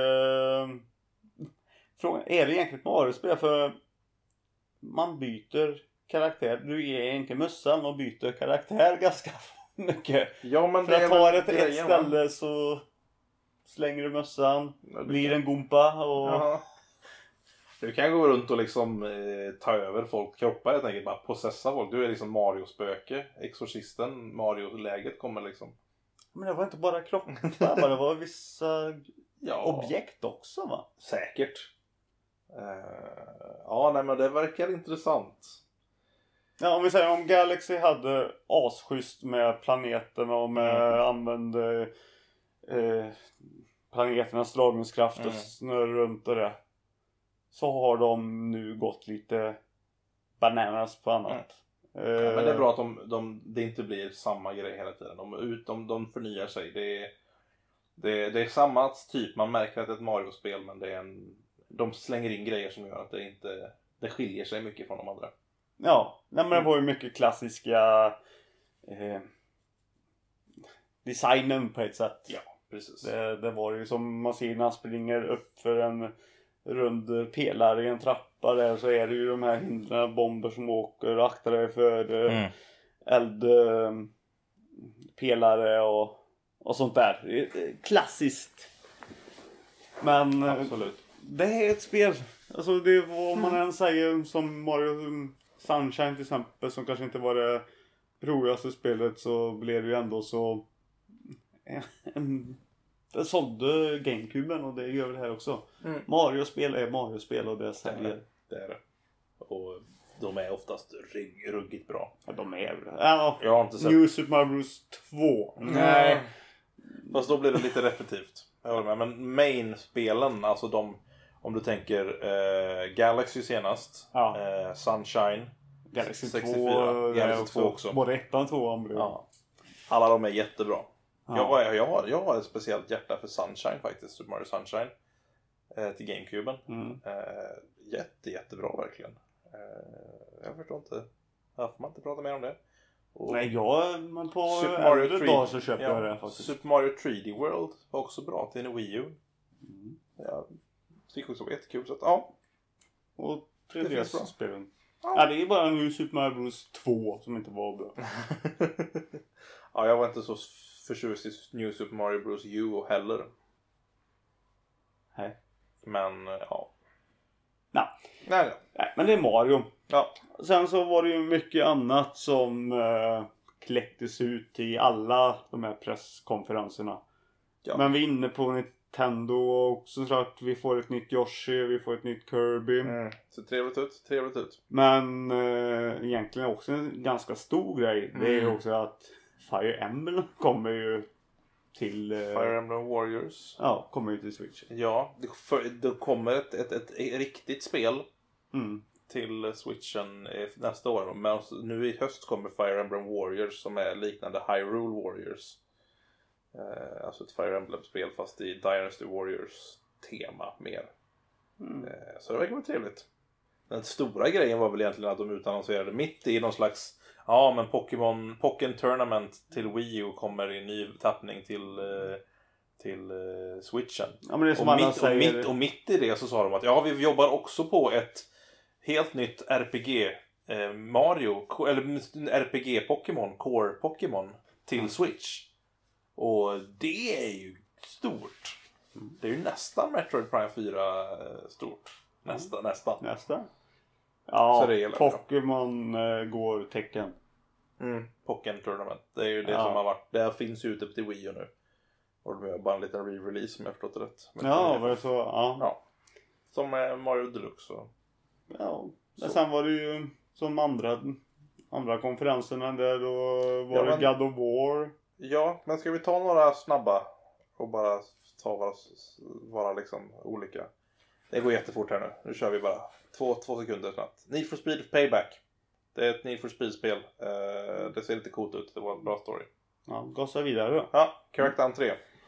frågan, är det egentligen ett Mario-spel? För man byter karaktär. Du ger egentligen mössan och byter karaktär ganska mycket. Ja, men för att ta det till ett ställe så slänger du mössan, blir en gumpa och... Aha. Du kan gå runt och liksom ta över folk kroppar helt enkelt, bara possessa folk. Du är liksom Mario-spöke, exorcisten, Mario-läget kommer liksom. Men det var inte bara kroppar, det var vissa objekt också, va? Säkert. Ja, nej, men det verkar intressant. Ja, om vi säger om Galaxy hade asschysst med planeterna och med använde planeternas dragningskraft och snurr runt och det. Så har de nu gått lite bananas på annat. Ja, men det är bra att det inte blir samma grej hela tiden. De förnyar sig. Det är samma typ. Man märker att det är ett Mario-spel, men de slänger in grejer som gör att det skiljer sig mycket från de andra. Ja, men det var ju mycket klassiska designen på ett sätt. Ja, precis. Det var ju som man ser när man springer upp för en rund pelare i en trappa där, så är det ju de här hindren, bomber som åker och aktar dig för eldpelare och sånt där. Klassiskt. Men absolut. Det är ett spel. Alltså det är vad man än säger, som Mario Sunshine till exempel, som kanske inte var det roligaste spelet, så blev det ju ändå så det sålde GameCuben, och det gör det här också. Mario-spel är Mario-spel, och det säljer. Det är det. Och de är oftast ruggigt bra. Ja, de är ja, jag har inte sett New Super Mario Bros 2. Nej. Fast då blir det lite repetitivt. Jag håller med. Men main-spelen, alltså om du tänker Galaxy senast, Sunshine, Galaxy 64, Galaxy 2 också. Både 1 och 2 blev. Ja. Alla de är jättebra. Ja. Jag har ett speciellt hjärta för Sunshine faktiskt, Super Mario Sunshine till GameCuben. Jättebra verkligen. Jag förstår inte varför man inte pratar mer om det. Nej, men på Super Mario 3D dag så köper jag det faktiskt. Super Mario 3D World var också bra till en Wii U. Jag tycker också det var jättekul, så att ja. Och 3DS-spelen. Ja, det är bara New Super Mario Bros 2 som inte var bra. Ja, jag var inte så förtjust i New Super Mario Bros U heller. Nej. Men ja. Nej, men det är Mario. Ja. Sen så var det ju mycket annat som kläcktes ut i alla de här presskonferenserna. Ja. Men vi är inne på Nintendo också, så att vi får ett nytt Yoshi, vi får ett nytt Kirby. Så trevligt ut. Men egentligen också en ganska stor grej. Det är ju också att Fire Emblem kommer ju till... Fire Emblem Warriors. Ja, kommer ju till Switch. Ja, det kommer ett riktigt spel till Switchen nästa år. Men nu i höst kommer Fire Emblem Warriors, som är liknande Hyrule Warriors. Alltså ett Fire Emblem-spel fast i Dynasty Warriors-tema mer. Så det verkar vara trevligt. Den stora grejen var väl egentligen att de utannonserade mitt i någon slags... Ja, men Pokken Tournament till Wii U kommer i ny tappning till Switchen. Ja, men det är som och mitt i det så sa de att vi jobbar också på ett helt nytt RPG Mario, eller RPG Pokémon, Core Pokémon till Switch. Och det är ju stort. Det är ju nästan Metroid Prime 4 stort. Nästan. Ja, Pokémon går tecken. Pokken Tournament. Det är ju det som har varit. Det finns ju ute till Wii U nu. Och de gör bara en liten re-release om jag förstått det rätt. Men var det så? Ja. Som Mario Deluxe. Ja. Men sen var det ju som andra konferenserna där då var det God of War. Ja, men ska vi ta några snabba och bara ta vara liksom olika. Det går jättefort här nu. Nu kör vi bara 2 sekunder snabbt. Need for Speed Payback. Det är ett Need for Speed-spel. Det ser lite coolt ut. Det var en bra story. Ja, gasa vidare då. Ja, Crackdown 3.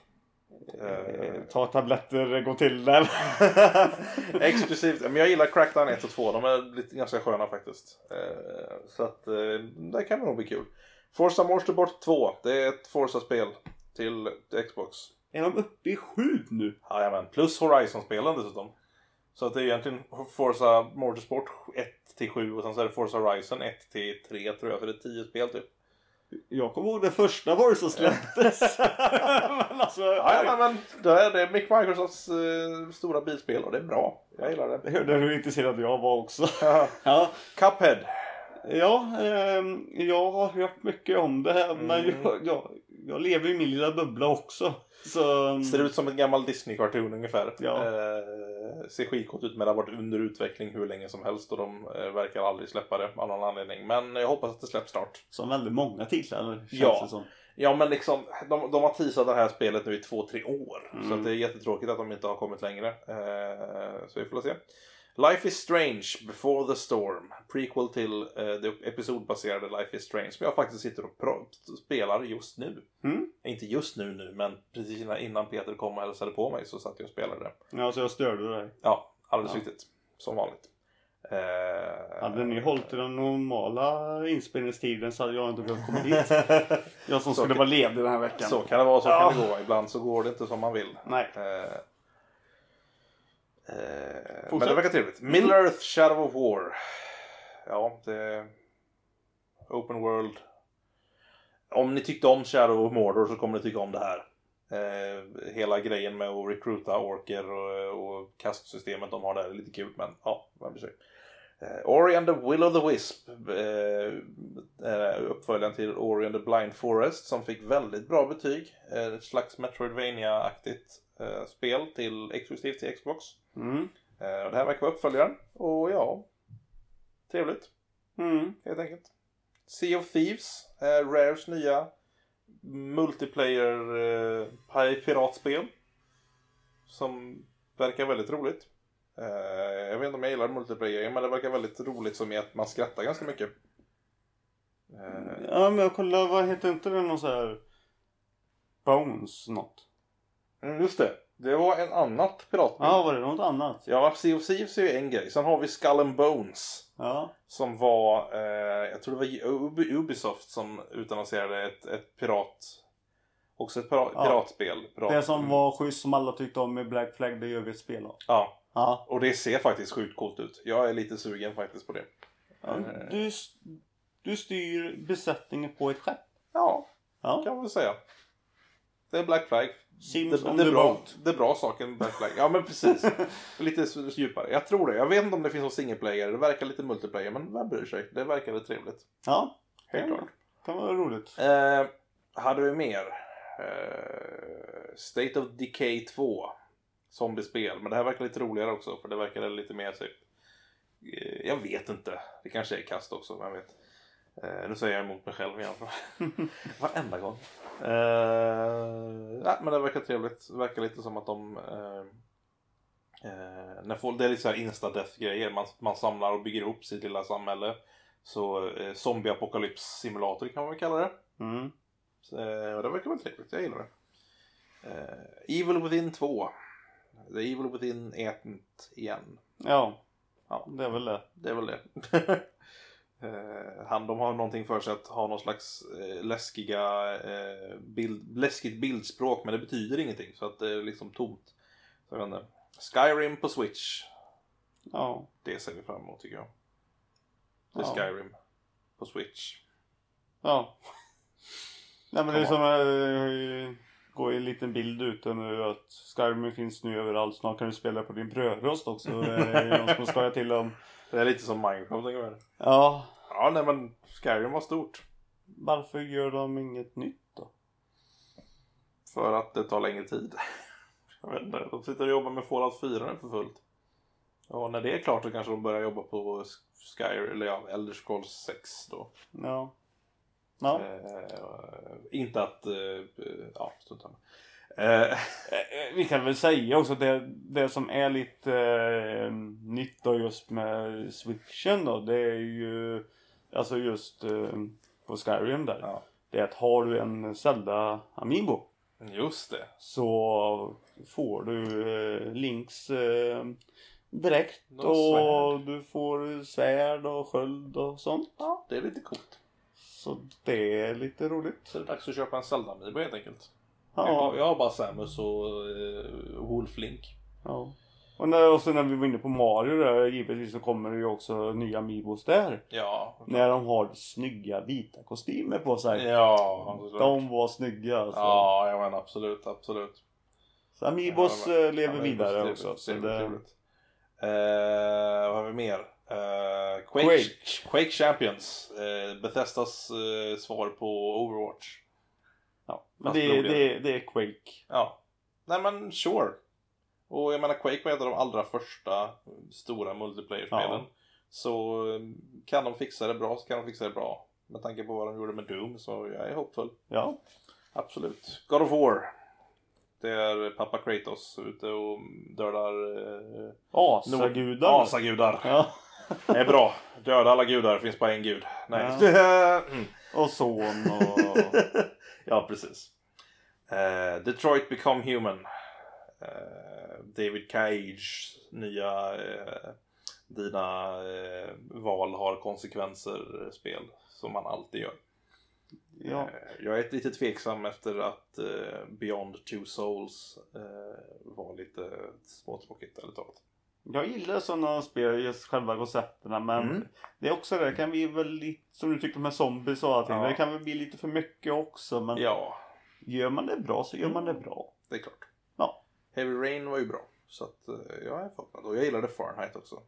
Ta tabletter, gå till där. Exklusivt. Men jag gillar Crackdown 1 och 2. De är lite ganska sköna faktiskt. Så att det kan nog bli kul. Forza Motorsport 2. Det är ett Forza-spel till Xbox. Är de uppe i 7 nu? Jajamän. Plus Horizon-spelen dessutom. Så att det är egentligen Forza Motorsport 1-7 och sen så är det Forza Horizon 1-3 tror jag. Så det är 10 spel typ. Jag kommer ihåg det första var det som släpptes. Men alltså, men det är Microsofts stora bilspel och det är bra. Jag gillar det. Det hörde du intresserad jag var också. Ja. Cuphead. Ja, jag har hört mycket om det här. Men jag lever i min lilla bubbla också. Så... Ser ut som en gammal Disney-cartoon ungefär. Ja. Ser skitgott ut, men det har varit under utveckling hur länge som helst och de verkar aldrig släppa det av någon anledning. Men jag hoppas att det släpps snart. Som väldigt många titlar känns Ja. det som. Ja, men liksom, de har teasat det här spelet nu i 2-3 år. Så att det är jättetråkigt att de inte har kommit längre. Så vi får se. Life is Strange Before the Storm. Prequel till det episodbaserade Life is Strange. Som jag faktiskt sitter och spelar just nu. Inte just nu, men precis innan Peter kom och hälsade på mig så satt jag och spelade det. Ja, så jag störde dig. Ja, alldeles riktigt. Som vanligt. Hade ni hållit i den normala inspelningstiden så hade jag inte behövt komma hit. Jag som skulle vara ledig den här veckan. Så kan det vara, så kan det gå. Ibland så går det inte som man vill. Nej. Men det verkar trevligt. Middle-earth Shadow of War. Ja, det är open world. Om ni tyckte om Shadow of Mordor så kommer ni tycka om det här. Hela grejen med att recruita orker och kastsystemet de har där är lite kul, men ja, vad blir det? Ori and the Will of the Wisp, uppföljaren till Ori and the Blind Forest, som fick väldigt bra betyg. Ett slags Metroidvania-aktigt spel till exklusivt till Xbox. Det här verkar vara uppföljaren. Och ja, trevligt. Helt enkelt. Sea of Thieves, Rares nya multiplayer piratspel som verkar väldigt roligt. Jag vet inte om jag gillar multiplayer, men det verkar väldigt roligt som i att man skrattar ganska mycket. Ja, men jag kollar, vad heter inte det någon så här Bones något? Just det. Det var en annat piratspel. Ja, var det något annat? Ja, Sea of Thieves är ju en grej. Sen har vi Skull and Bones. Ja. Som var, jag tror det var Ubisoft som utannonserade ett pirat. Också ett piratspel. Det som var schysst som alla tyckte om med Black Flag, det gör vi ett spel av. Ja. Ja. Och det ser faktiskt sjukt coolt ut. Jag är lite sugen faktiskt på det. Ja, du styr besättningen på ett skepp. Ja, kan man väl säga. Det är Black Flag. Sims on det the är bra, boat. det är bra saken Black Flag. Ja, men precis. Lite djupare. Jag tror det. Jag vet inte om det finns någon single player. Det verkar lite multiplayer, men vem bryr sig? Det verkar trevligt. Ja, helt klart. Kan vara roligt. Hade vi mer? State of Decay 2. Zombiespel. Men det här verkar lite roligare också. För det verkar lite mer så. Jag vet inte. Det kanske är kast också. Vem vet. Nu säger jag emot mig själv igen. Varenda gång. Nej, men det verkar trevligt. Det verkar lite som att de det är lite så här insta-death-grejer. Man samlar och bygger ihop sitt lilla samhälle. Så zombie-apokalyps-simulator kan man väl kalla det. Så, det verkar väl trevligt. Jag gillar det. Evil Within 2. The Evil Within ätent igen. Ja, det är väl det. Det är väl det. De har någonting för sig att ha någon slags läskigt bildspråk, men det betyder ingenting, så att det är liksom tomt. Så jag vet inte. Skyrim på Switch. Ja. Det ser vi fram emot, tycker jag. Det är Skyrim på Switch. Ja. Nej, men det är som går en liten bild ute nu att Skyrim finns nu överallt. Snart kan du spela på din brödrost också. Någon som ska till om. Det är lite som Minecraft, tänker jag. Ja. Ja, nej, men Skyrim var stort. Varför gör de inget nytt då? För att det tar längre tid. Jag vet inte. De sitter och jobbar med Fallout 4 nu för fullt. Och när det är klart så kanske de börjar jobba på Skyrim, eller Elder Scrolls 6 då. Ja. Inte att strunt samma. Vi kan väl säga också att det som är lite nytt då just med Switchen då, det är ju alltså just på Skyrim där. Ja. Det är att har du en Zelda Amiibo, just det, så får du Links dräkt och du får svärd och sköld och sånt. Ja, det är lite coolt. Så det är lite roligt. Så det är dags att köpa en Zelda Amiibo helt enkelt. Ja. Jag har bara Samus och Wolf Link. Ja. Och sen när vi var inne på Mario där, givetvis så kommer det ju också nya Amiibos där. Ja. När de har snygga vita kostymer på sig. Ja. De var snygga alltså. Ja, jag menar absolut. Så Amiibos lever vidare också. Så det... vad har vi mer? Quake Champions. Bethesdas svar på Overwatch. Ja, men det är Quake. Ja. Nej, men sure. Och jag menar, Quake var ett av de allra första stora multiplayer-spelen. Ja. Så kan de fixa det bra så kan de fixa det bra. Med tanke på vad de gjorde med Doom, så jag är hoppfull. Ja. Absolut. God of War. Det är pappa Kratos ute och dödar... Asagudar. Asagudar. Ja. Det är bra. Döda alla gudar, finns bara en gud. Nej. Ja. Mm. Och son och... Ja, precis. Detroit Become Human. David Cage nya dina val har konsekvenser spel som man alltid gör. Ja. Jag är lite tveksam efter att Beyond Two Souls var lite småtråkigt eller taget. Jag gillar sådana spel, just själva koncepterna, men det är också det, kan vi väl lite, som du tyckte med zombies och allting, det kan väl bli lite för mycket också, men gör man det bra så gör man det bra. Det är klart. Ja. Heavy Rain var ju bra, så att jag är fattad. Och jag gillade Fahrenheit också.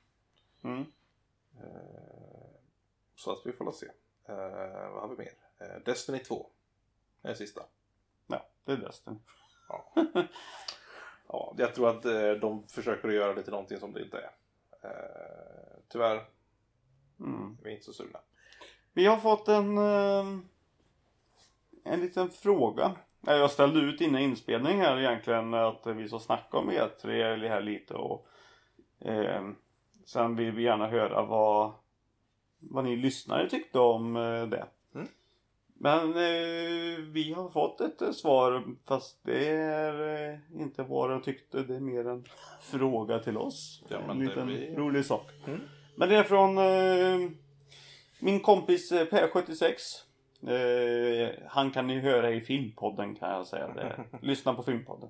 Så att vi får se. Vad har vi mer? Destiny 2. Det är sista. Ja, det är Destiny. Ja. Ja, jag tror att de försöker göra det till någonting som det inte är. Tyvärr. Vi är inte så sugna. Vi har fått en liten fråga. Jag ställde ut innan inspelning här egentligen att vi så snacka om E3 här lite. Och sen vill vi gärna höra vad ni lyssnare tyckte om det. Men vi har fått ett svar, fast det är inte vad de tyckte, det är mer en fråga till oss. Ja, men en liten rolig sak. Mm. Men det är från min kompis Per76. Han kan ni höra i Filmpodden, kan jag säga det. Lyssna på Filmpodden.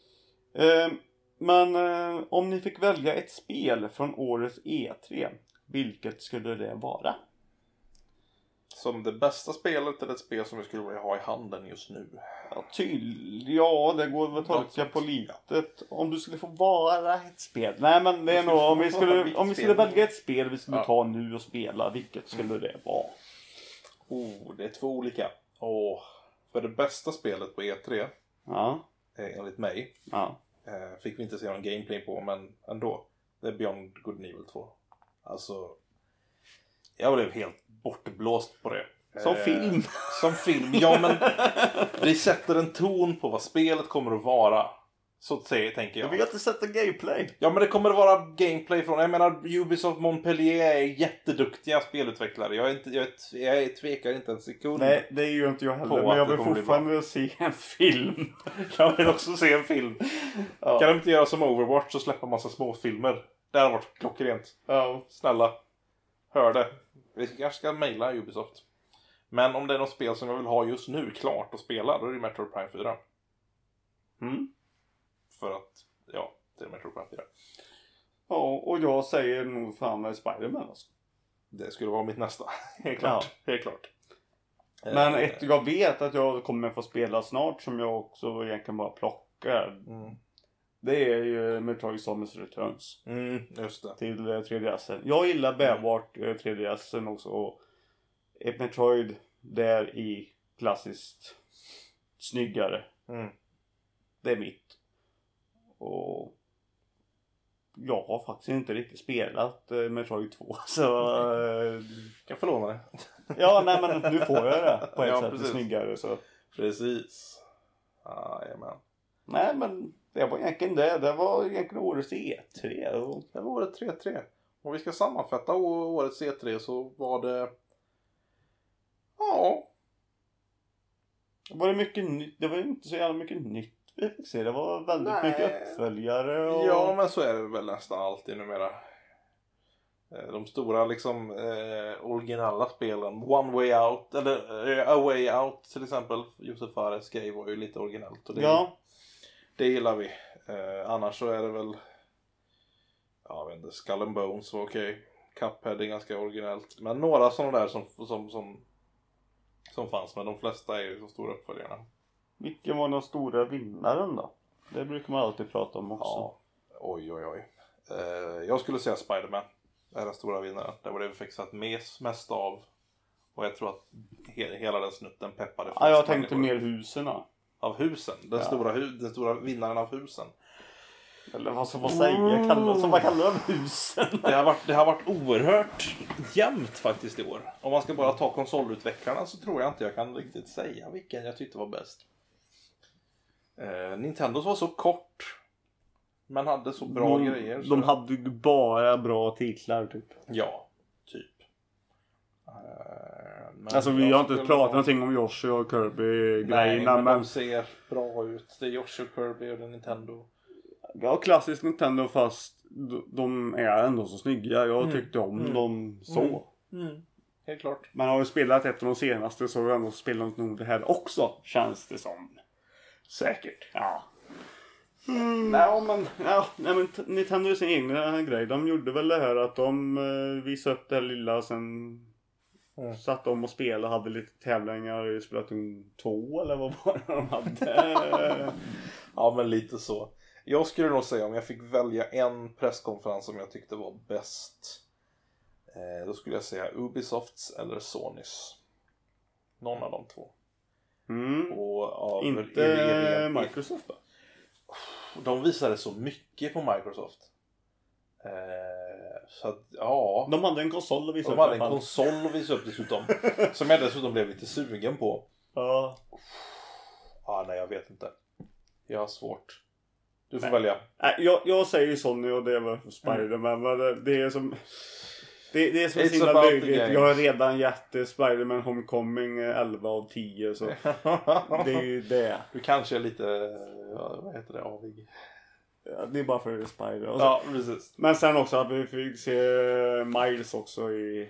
Men om ni fick välja ett spel från årets E3, vilket skulle det vara? Som det bästa spelet eller ett spel som vi skulle vilja ha i handen just nu? Ja, det går väl att tolka på litet. Om du skulle få vara ett spel. Nej, men det är nog om vi skulle välja ett spel vi skulle ta nu och spela, vilket skulle det vara? Det är två olika. För det bästa spelet på E3, enligt mig, fick vi inte se någon gameplay på, men ändå. Det är Beyond Good and Evil 2. Alltså, jag blev helt bortblåst på det. Som film. Som film, ja, men det sätter en ton på vad spelet kommer att vara. Så tänker jag. Vi har inte sett en gameplay. Ja, men det kommer att vara gameplay från... Jag menar, Ubisoft Montpellier är jätteduktiga spelutvecklare. Jag tvekar inte en sekund. Nej, det är ju inte jag heller. Men jag vill fortfarande se en film. Jag vill också se en film. Kan de inte göra som Overwatch och släppa massa små filmer? Det har varit klockrent. Snälla, hör det. Vi kanske ska mejla Ubisoft. Men om det är något spel som jag vill ha just nu klart att spela, då är det Metroid Prime 4. För att, det är Metroid Prime 4. Ja, och jag säger nog fan med Spider-Man alltså. Det skulle vara mitt nästa. Helt klart. Helt klart. Men jag vet att jag kommer få spela snart, som jag också egentligen bara plockar. Det är ju Metroid Samus Returns. Just det. Till 3DS. Jag gillar bärbart 3DS också. Och ett Metroid där i klassiskt snyggare. Det är mitt. Och jag har faktiskt inte riktigt spelat Metroid 2. Så kan få låna det. Ja, nej, men nu får jag det på ett sätt. Precis. Snyggare så. Precis. Jajamän. Nej, men det var egentligen det. Det var egentligen årets E3. Det var året 3-3. Om vi ska sammanfatta årets E3 så var det... Var det mycket nytt? Det var inte så jävla mycket nytt vi fick se. Det var väldigt mycket uppföljare. Och... Ja, men så är det väl nästan alltid numera. De stora liksom originella spelen. One Way Out eller A Way Out till exempel. Josef Fares grej var ju lite originellt. Och det gillar vi. Annars så är det väl... Jag vet inte, Skull and Bones var okej. Cuphead är ganska originellt. Men några sådana där som fanns, men de flesta är ju de stora uppföljarna. Vilken var den stora vinnaren då? Det brukar man alltid prata om också. Ja, oj. Jag skulle säga Spider-Man är den stora vinnaren. Det var det vi fick satt mest av. Och jag tror att hela den snutten peppade. Ja, jag tänkte mer husen. Av husen? Den stora vinnaren av husen. Eller vad ska man säga? Vad kallar de husen? Det har varit oerhört jämnt faktiskt i år. Om man ska bara ta konsolutvecklarna så tror jag inte jag kan riktigt säga vilken jag tyckte var bäst. Nintendos var så kort. Men hade så bra grejer. Så... De hade ju bara bra titlar typ. Ja, typ. Alltså vi har inte pratat någonting om Yoshi och Kirby-grejerna. Men de ser bra ut. Det är Yoshi och Kirby och det är Nintendo. Ja, klassiskt Nintendo fast de är ändå så snygga. Jag tyckte om dem så. Helt klart. Man har ju spelat ett av de senaste så har vi ändå spelat nog det här också. Känns det som. Säkert. Ja. Nej men Nintendo är sin egna grej. De gjorde väl det här att de visade upp det här lilla sen satt de och spelade och hade lite tävlingar i Splatoon 2 eller vad var det de hade? Ja men lite så. Jag skulle nog säga om jag fick välja en presskonferens som jag tyckte var bäst. Då skulle jag säga Ubisofts eller Sonys. Någon av de två. Och inte Microsoft då? De visade så mycket på Microsoft. Så att, ja. De hade en konsol att visa upp. De hade en konsol att visa upp dessutom. Som jag dessutom blev lite sugen på. Ja. Nej jag vet inte. Jag har svårt. Du får välja. Jag säger Sony och det var för Spider-Man. Men det är som... Det är så It's himla about löjligt. Jag har redan gett Spider-Man Homecoming 11 av 10 så det är ju det. Du kanske är lite vad heter det, avig. Ja, det är bara för Spider. Och så, ja, precis. Men sen också att vi fick se Miles också i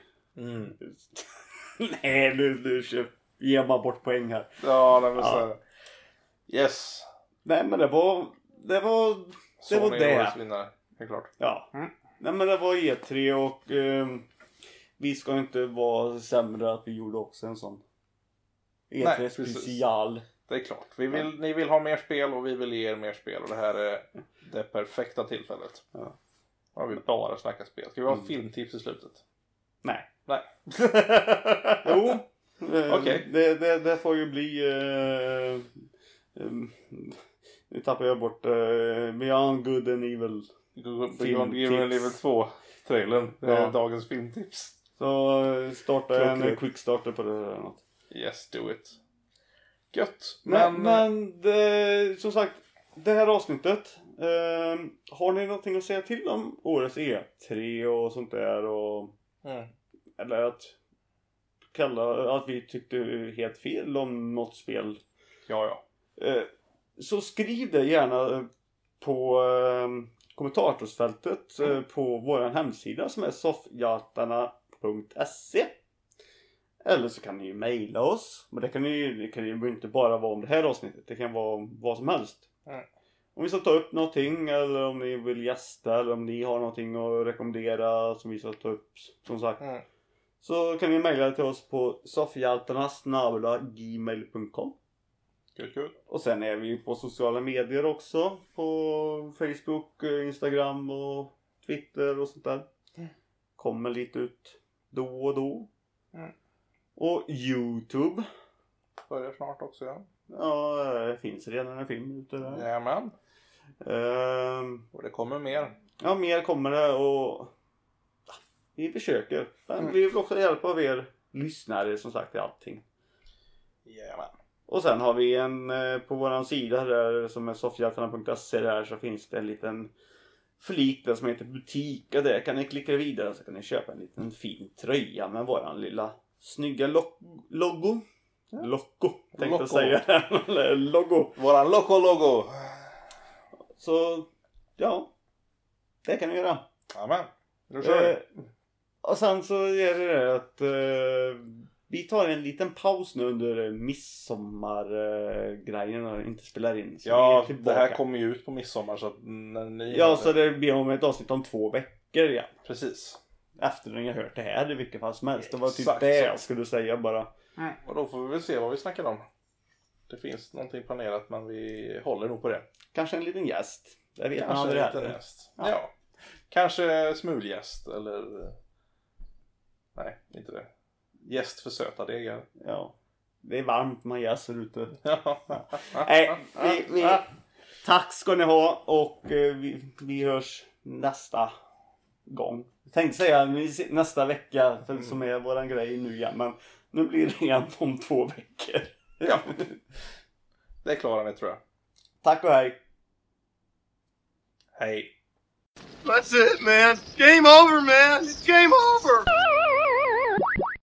nej, nu ger man bort poäng här. Ja, det var så. Yes. Nej, men det var Sony det. Vinnare, helt klart. Ja. Nej, men det var E3 och vi ska inte vara sämre att vi gjorde också en sån E3 special. Det är klart. Ni vill ha mer spel och vi vill ge er mer spel. Och det här är det perfekta tillfället. Ja. Och vi bara snackar spel. Ska vi ha filmtips i slutet? Nej. Jo. Okej. Det får ju bli... nu tappar jag bort Beyond Good and Evil. Beyond Good and Evil 2-trailern. Det är dagens filmtips. Så starta en quick starter på det eller något. Yes, do it. Gött. Men det, som sagt, det här avsnittet. Har ni någonting att säga till om årets E3 och sånt där? Och, eller att kalla att vi tyckte helt fel om något spel? Ja. Så skriv det gärna på kommentarsfältet på vår hemsida som är soffhjaltarna.se. Eller så kan ni ju mejla oss. Men det kan ju inte bara vara om det här avsnittet. Det kan vara vad som helst. Om vi ska ta upp någonting eller om ni vill gästa eller om ni har någonting att rekommendera som vi ska ta upp som sagt. Så kan ni mejla till oss på soffhjaltarna@gmail.com. Kul. Och sen är vi på sociala medier också. På Facebook, Instagram och Twitter och sånt där. Kommer lite ut då och då. Och YouTube. Börjar snart också, ja. Ja, det finns redan en film ute där. Jajamän. Och det kommer mer. Ja, mer kommer det och vi försöker. Men vi vill också hjälpa av er lyssnare som sagt i allting. Jajamän. Och sen har vi en på våran sida där som är soffhjaltarna.se där så finns det en liten flik där som heter butik och där kan ni klicka vidare så kan ni köpa en liten fin tröja med våran lilla snygga logo. Loco tänkte jag säga. Logo. Våran logo. Så ja, det kan ni göra. Amen. Då kör vi. Och sen så är det att vi tar en liten paus nu under midsommargrejen och inte spelar in. Så ja, det här kommer ju ut på midsommar så att när ni... Ja, så det blir om ett avsnitt om 2 veckor igen. Precis. Efter när jag hört det här i vilket fall som helst. Det var typ exakt det så. jag skulle säga bara. Och då får vi väl se vad vi snackar om. Det finns någonting planerat men vi håller nog på det. Kanske en liten gäst. Jag vet kanske en liten gäst. Ja. Kanske smulgäst eller... Nej, inte det. Gäst för söta degar. Ja. Det är varmt man jäser ute. Nej, Tack ska ni ha och vi hörs nästa gång. Jag tänkte säga nästa vecka som är våran grej nu igen. Men nu blir det igen om 2 veckor. Ja. Det klarar ni, tror jag. Tack och hej. Hej. That's it, man. Game over, man. It's game over.